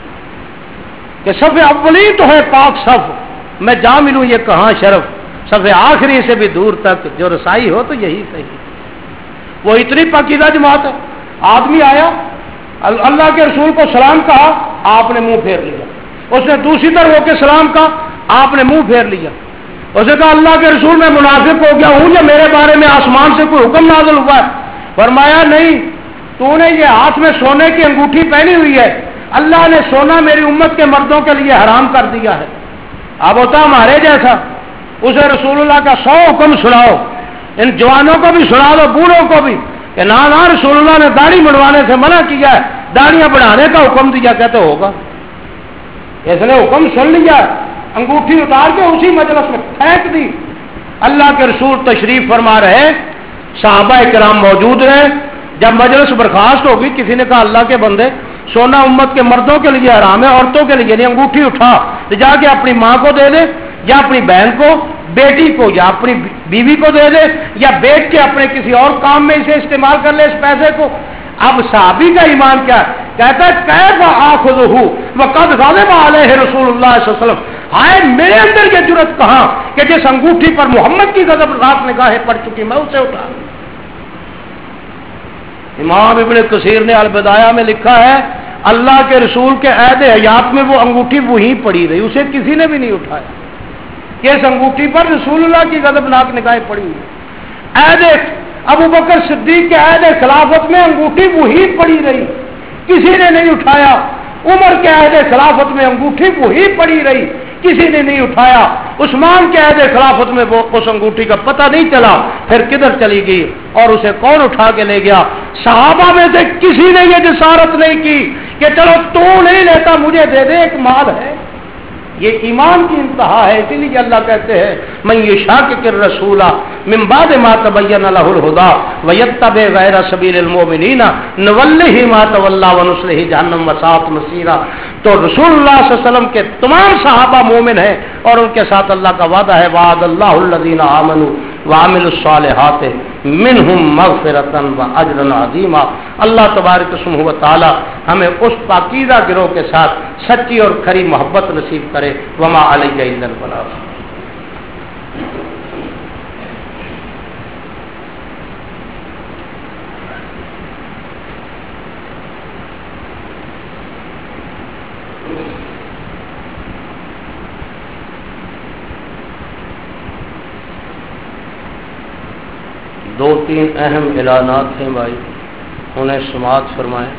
کہ صف اولی تو ہے پاک صف، میں جا ملوں یہ کہاں شرف، صف آخری سے بھی دور تک جو رسائی ہو تو یہی صحیح۔ وہ اتنی پاکیزہ جماعت ہے، آدمی آیا اللہ کے رسول کو سلام کہا، آپ نے منہ پھیر لیا، اس نے دوسری طرف ہو کے سلام کہا، آپ نے منہ پھیر لیا، اس نے کہا اللہ کے رسول میں منافق ہو گیا ہوں یا میرے بارے میں آسمان سے کوئی حکم نازل ہوا ہے؟ فرمایا نہیں، تو نے یہ ہاتھ میں سونے کی انگوٹھی پہنی ہوئی ہے، اللہ نے سونا میری امت کے مردوں کے لیے حرام کر دیا ہے۔ اب ہوتا ہمارے جیسا، اسے رسول اللہ کا سو حکم سناؤ، ان جوانوں کو بھی سنا دو، بوڑھوں کو بھی، کہ نہ نہ رسول اللہ نے داڑھی مڑوانے سے منع کیا ہے، داڑیاں بڑھانے کا حکم دیا، کہتے ہوگا اس نے حکم سن لیا، انگوٹھی اتار کے اسی مجلس میں پھینک دی۔ اللہ کے رسول تشریف فرما رہے، صحابہ کرام موجود رہے، جب مجلس برخاست ہوگی کسی نے کہا اللہ کے بندے سونا امت کے مردوں کے لیے حرام ہے، عورتوں کے لیے نہیں، انگوٹھی اٹھا تو جا کے اپنی ماں کو دے دے یا اپنی بہن کو، بیٹی کو یا اپنی بیوی کو دے دے یا بیچ کے اپنے کسی اور کام میں اسے استعمال کر لے اس پیسے کو۔ اب صحابی کا ایمان کیا ہے؟ کہتا ہے کیف آخذہ وقد غضب علیہ رسول اللہ صلی اللہ علیہ وسلم، ہائے میرے اندر یہ جرأت کہاں کہ جس انگوٹھی پر محمد کی غضبناک نگاہیں پڑ چکی میں اسے اٹھا۔ امام ابن کثیر نے البدایہ میں لکھا ہے اللہ کے رسول کے عہد حیات میں وہ انگوٹھی وہیں پڑی رہی، اسے کسی نے بھی نہیں اٹھایا کہ اس انگوٹھی پر رسول اللہ کی غضبناک نگاہیں پڑی ہوئی۔ عہد ابو بکر صدیق کے عہد خلافت میں انگوٹھی وہی پڑی رہی، کسی نے نہیں اٹھایا۔ عمر کے عہد خلافت میں انگوٹھی وہی پڑی رہی، کسی نے نہیں اٹھایا۔ عثمان کے عہد خلافت میں وہ اس انگوٹھی کا پتہ نہیں چلا پھر کدھر چلی گئی اور اسے کون اٹھا کے لے گیا۔ صحابہ میں سے کسی نے یہ جسارت نہیں کی کہ چلو تو نہیں لیتا مجھے دے دے، ایک مال ہے۔ یہ ایمان کی انتہا ہے، اسی لیے اللہ کہتے ہیں من یشاقق الرسول من بعد ما تبین له الهدى ويتبع غیر سبیل المؤمنین نولہ ما تولى ونصلہ جہنم وساءت مصیرا۔ تو رسول اللہ صلی اللہ علیہ وسلم کے تمام صحابہ مومن ہیں اور ان کے ساتھ اللہ کا وعدہ ہے وعد اللہ الذین آمنوا وعملوا الصالحات منہم مغفرۃ واجرا عظیما۔ اللہ تبارک اسمہ و تعالی ہمیں اس پاکیزہ گروہ کے ساتھ سچی اور کھری محبت نصیب کرے۔ وما علیہ الا البلاغ۔ دو تین اہم اعلانات ہیں بھائی، انہیں سماعت فرمائیں۔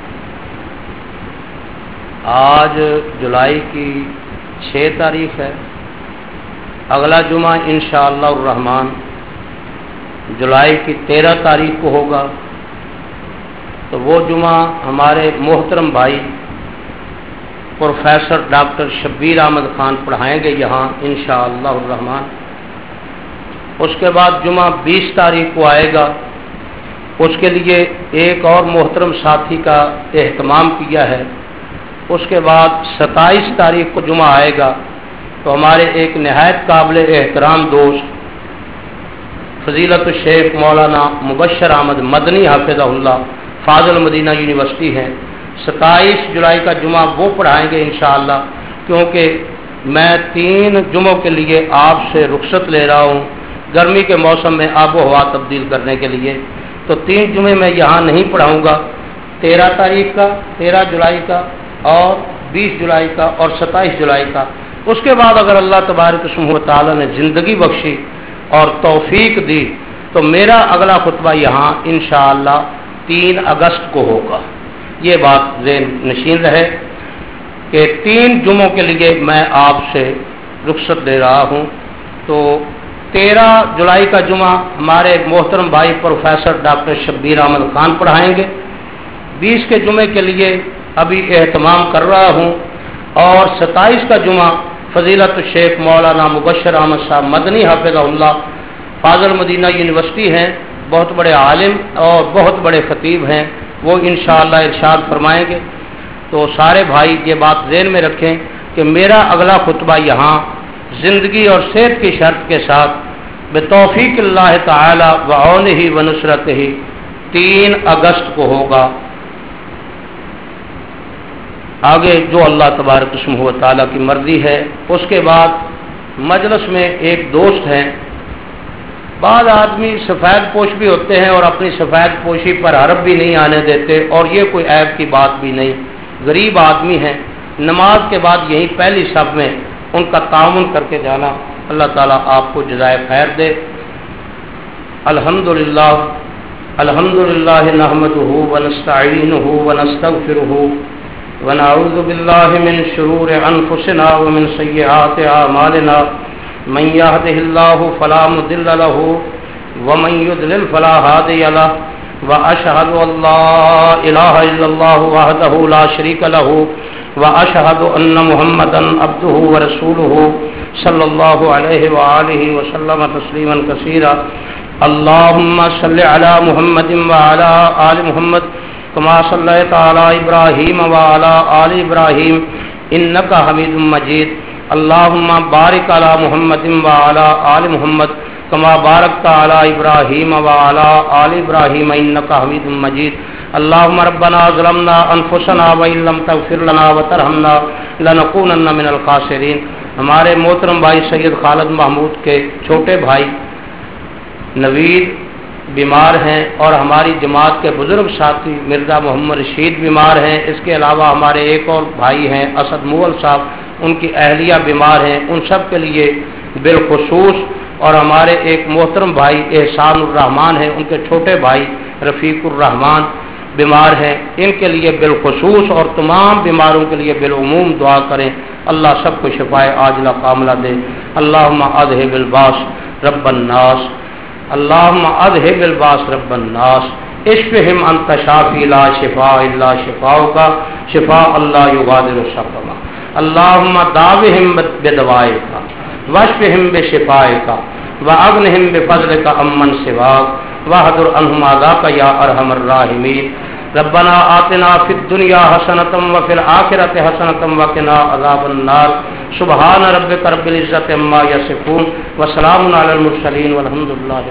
آج جولائی کی چھ تاریخ ہے، اگلا جمعہ انشاءاللہ الرحمن جولائی کی تیرہ تاریخ کو ہوگا۔ تو وہ جمعہ ہمارے محترم بھائی پروفیسر ڈاکٹر شبیر احمد خان پڑھائیں گے یہاں انشاءاللہ الرحمن۔ اس کے بعد جمعہ بیس تاریخ کو آئے گا، اس کے لیے ایک اور محترم ساتھی کا اہتمام کیا ہے۔ اس کے بعد ستائیس تاریخ کو جمعہ آئے گا، تو ہمارے ایک نہایت قابل احترام دوست فضیلت الشیخ مولانا مبشر احمد مدنی حافظہ اللہ فاضل مدینہ یونیورسٹی ہیں، ستائیس جولائی کا جمعہ وہ پڑھائیں گے انشاءاللہ، کیونکہ میں تین جمعوں کے لیے آپ سے رخصت لے رہا ہوں گرمی کے موسم میں آب و ہوا تبدیل کرنے کے لیے، تو تین جمعے میں یہاں نہیں پڑھاؤں گا، تیرہ تاریخ کا، تیرہ جولائی کا اور بیس جولائی کا اور ستائیس جولائی کا۔ اس کے بعد اگر اللہ تبارک و تعالی نے زندگی بخشی اور توفیق دی تو میرا اگلا خطبہ یہاں انشاءاللہ تین اگست کو ہوگا۔ یہ بات ذہن نشین رہے کہ تین جمعوں کے لیے میں آپ سے رخصت دے رہا ہوں۔ تو تیرہ جولائی کا جمعہ ہمارے محترم بھائی پروفیسر ڈاکٹر شبیر احمد خان پڑھائیں گے۔ بیس کے جمعے کے لیے ابھی اہتمام کر رہا ہوں، اور ستائیس کا جمعہ فضیلت الشیخ مولانا مبشر احمد صاحب مدنی حافظہ اللہ فاضل مدینہ یونیورسٹی ہیں، بہت بڑے عالم اور بہت بڑے خطیب ہیں، وہ انشاءاللہ ارشاد فرمائیں گے۔ تو سارے بھائی یہ بات ذہن میں رکھیں کہ میرا اگلا خطبہ یہاں زندگی اور صحت کی شرط کے ساتھ بتوفیق اللہ تعالی و عونہ و نصرتہ تین اگست کو ہوگا۔ آگے جو اللہ تبارک و تعالیٰ کی مرضی ہے۔ اس کے بعد مجلس میں ایک دوست ہیں، بعض آدمی سفید پوش بھی ہوتے ہیں اور اپنی سفید پوشی پر حرف بھی نہیں آنے دیتے، اور یہ کوئی عیب کی بات بھی نہیں، غریب آدمی ہیں، نماز کے بعد یہی پہلی صف میں ان کا تعاون کر کے جانا، اللہ تعالیٰ آپ کو جزائے خیر دے۔ الحمدللہ الحمدللہ نحمدہ ونستعینہ ونستغفرہ ونعوذ باللہ من شرور انفسنا ومن سیئات اعمالنا، من يهده الله فلا مضل له ومن يضلل فلا هادي له، واشهد ان لا اله الا الله وحده لا شريك له، واشهد ان محمدا عبده ورسوله صلى الله عليه واله وسلم تسليما كثيرا۔ اللهم صل على محمد وعلى آل محمد كما صليت على ابراهيم وعلى آل ابراهيم انك حميد مجيد۔ اللهم بارك على محمد وعلى آل محمد كما باركت على ابراهيم وعلى آل ابراهيم انك حميد مجيد۔ اللهم ربنا ظلمنا انفسنا وان لم تغفر لنا وترحمنا لنكونن من الخاسرين۔ ہمارے محترم بھائی سید خالد محمود کے چھوٹے بھائی نوید بیمار ہیں، اور ہماری جماعت کے بزرگ ساتھی مرزا محمد رشید بیمار ہیں۔ اس کے علاوہ ہمارے ایک اور بھائی ہیں اسد مول صاحب، ان کی اہلیہ بیمار ہیں، ان سب کے لیے بالخصوص، اور ہمارے ایک محترم بھائی احسان الرحمان ہیں، ان کے چھوٹے بھائی رفیق الرحمان بیمار ہیں، ان کے لیے بالخصوص اور تمام بیماروں کے لیے بالعموم دعا کریں، اللہ سب کو شفائے عاجلہ کاملہ دے۔ اللہم اذہب الباس رب الناس، اللہم اذہب الباس رب الناس، اشفہم انت شافی لا شفاء الا شفاؤک شفاء لا یغادر سقما۔ اللہم داوہم بدوائک واشفہم بشفائک واغنہم بفضلک عمن سواک واحضر عنہم عذاک یا ارحم الراحمین۔ ربنا آتنا فی الدنیا حسنۃ وفی الآخرۃ حسنۃ وقنا عذاب النار۔ سبحان ربک رب العزۃ عما یصفون وسلام علی المرسلین والحمد للہ۔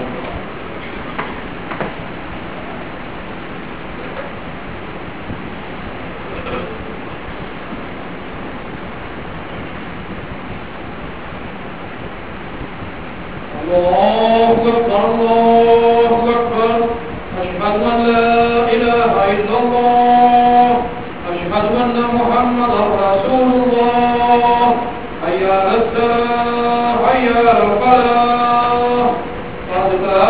اللہ اکبر اللہ اکبر، اشہد ان لا الہ الا اللہ، اشہد ان محمدا رسول اللہ، حی علی الصلاۃ حی علی الفلاح، قد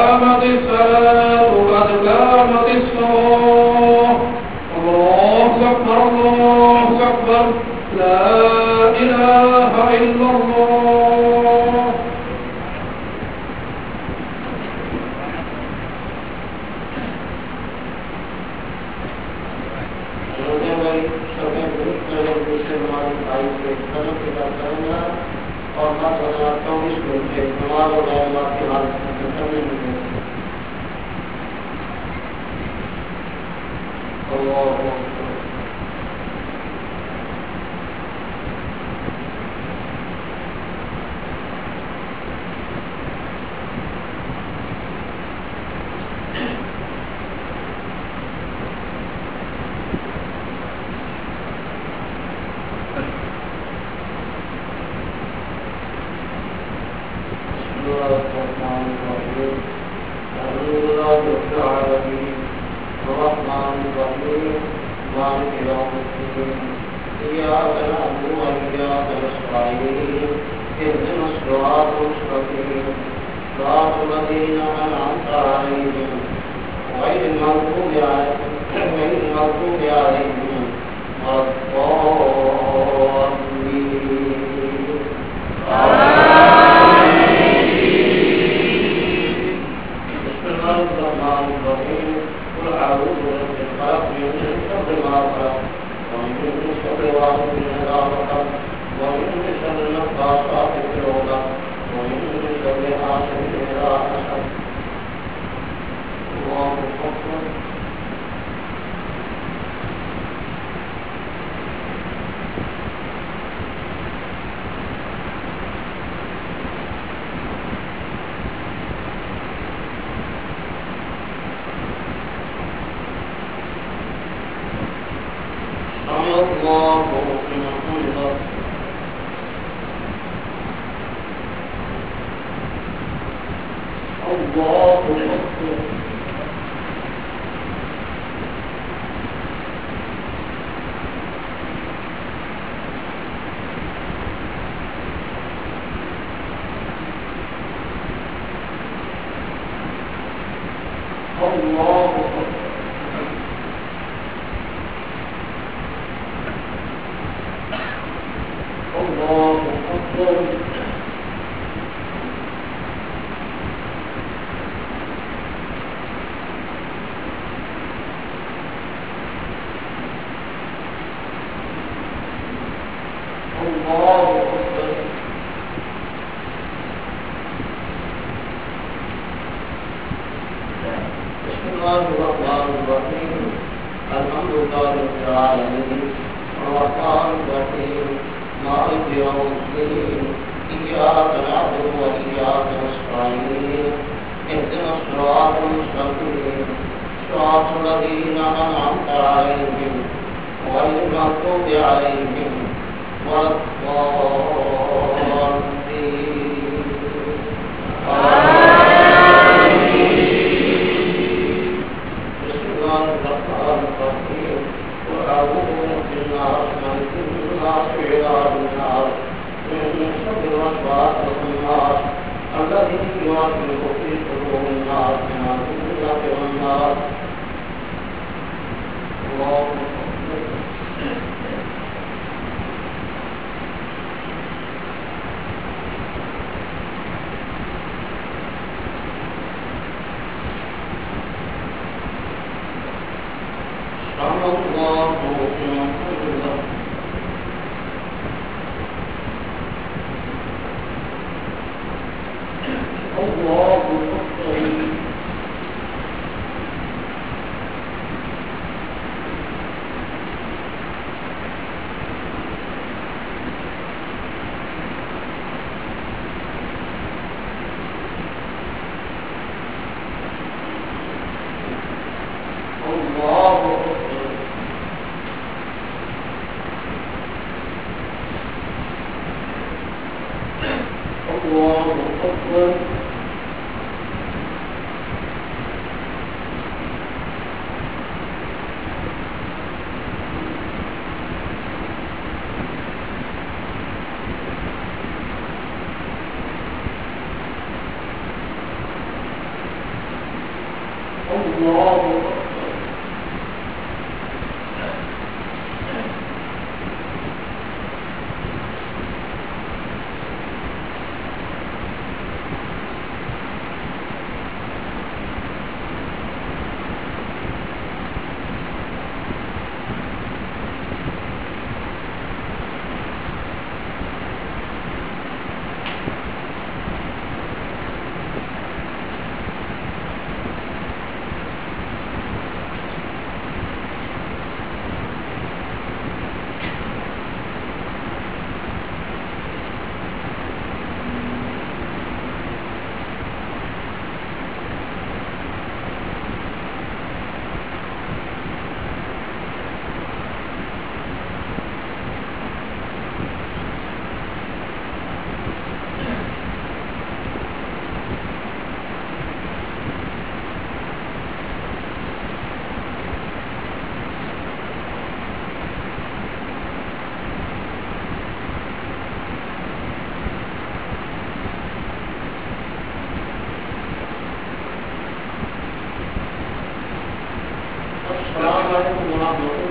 भाई समय दुरुस्त रहे, दूसरे हमारे भाई से कर्म के साथ करना और सात हजार चौबीस घंटे नमाज और अल्लाह की हालत में करने में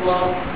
الله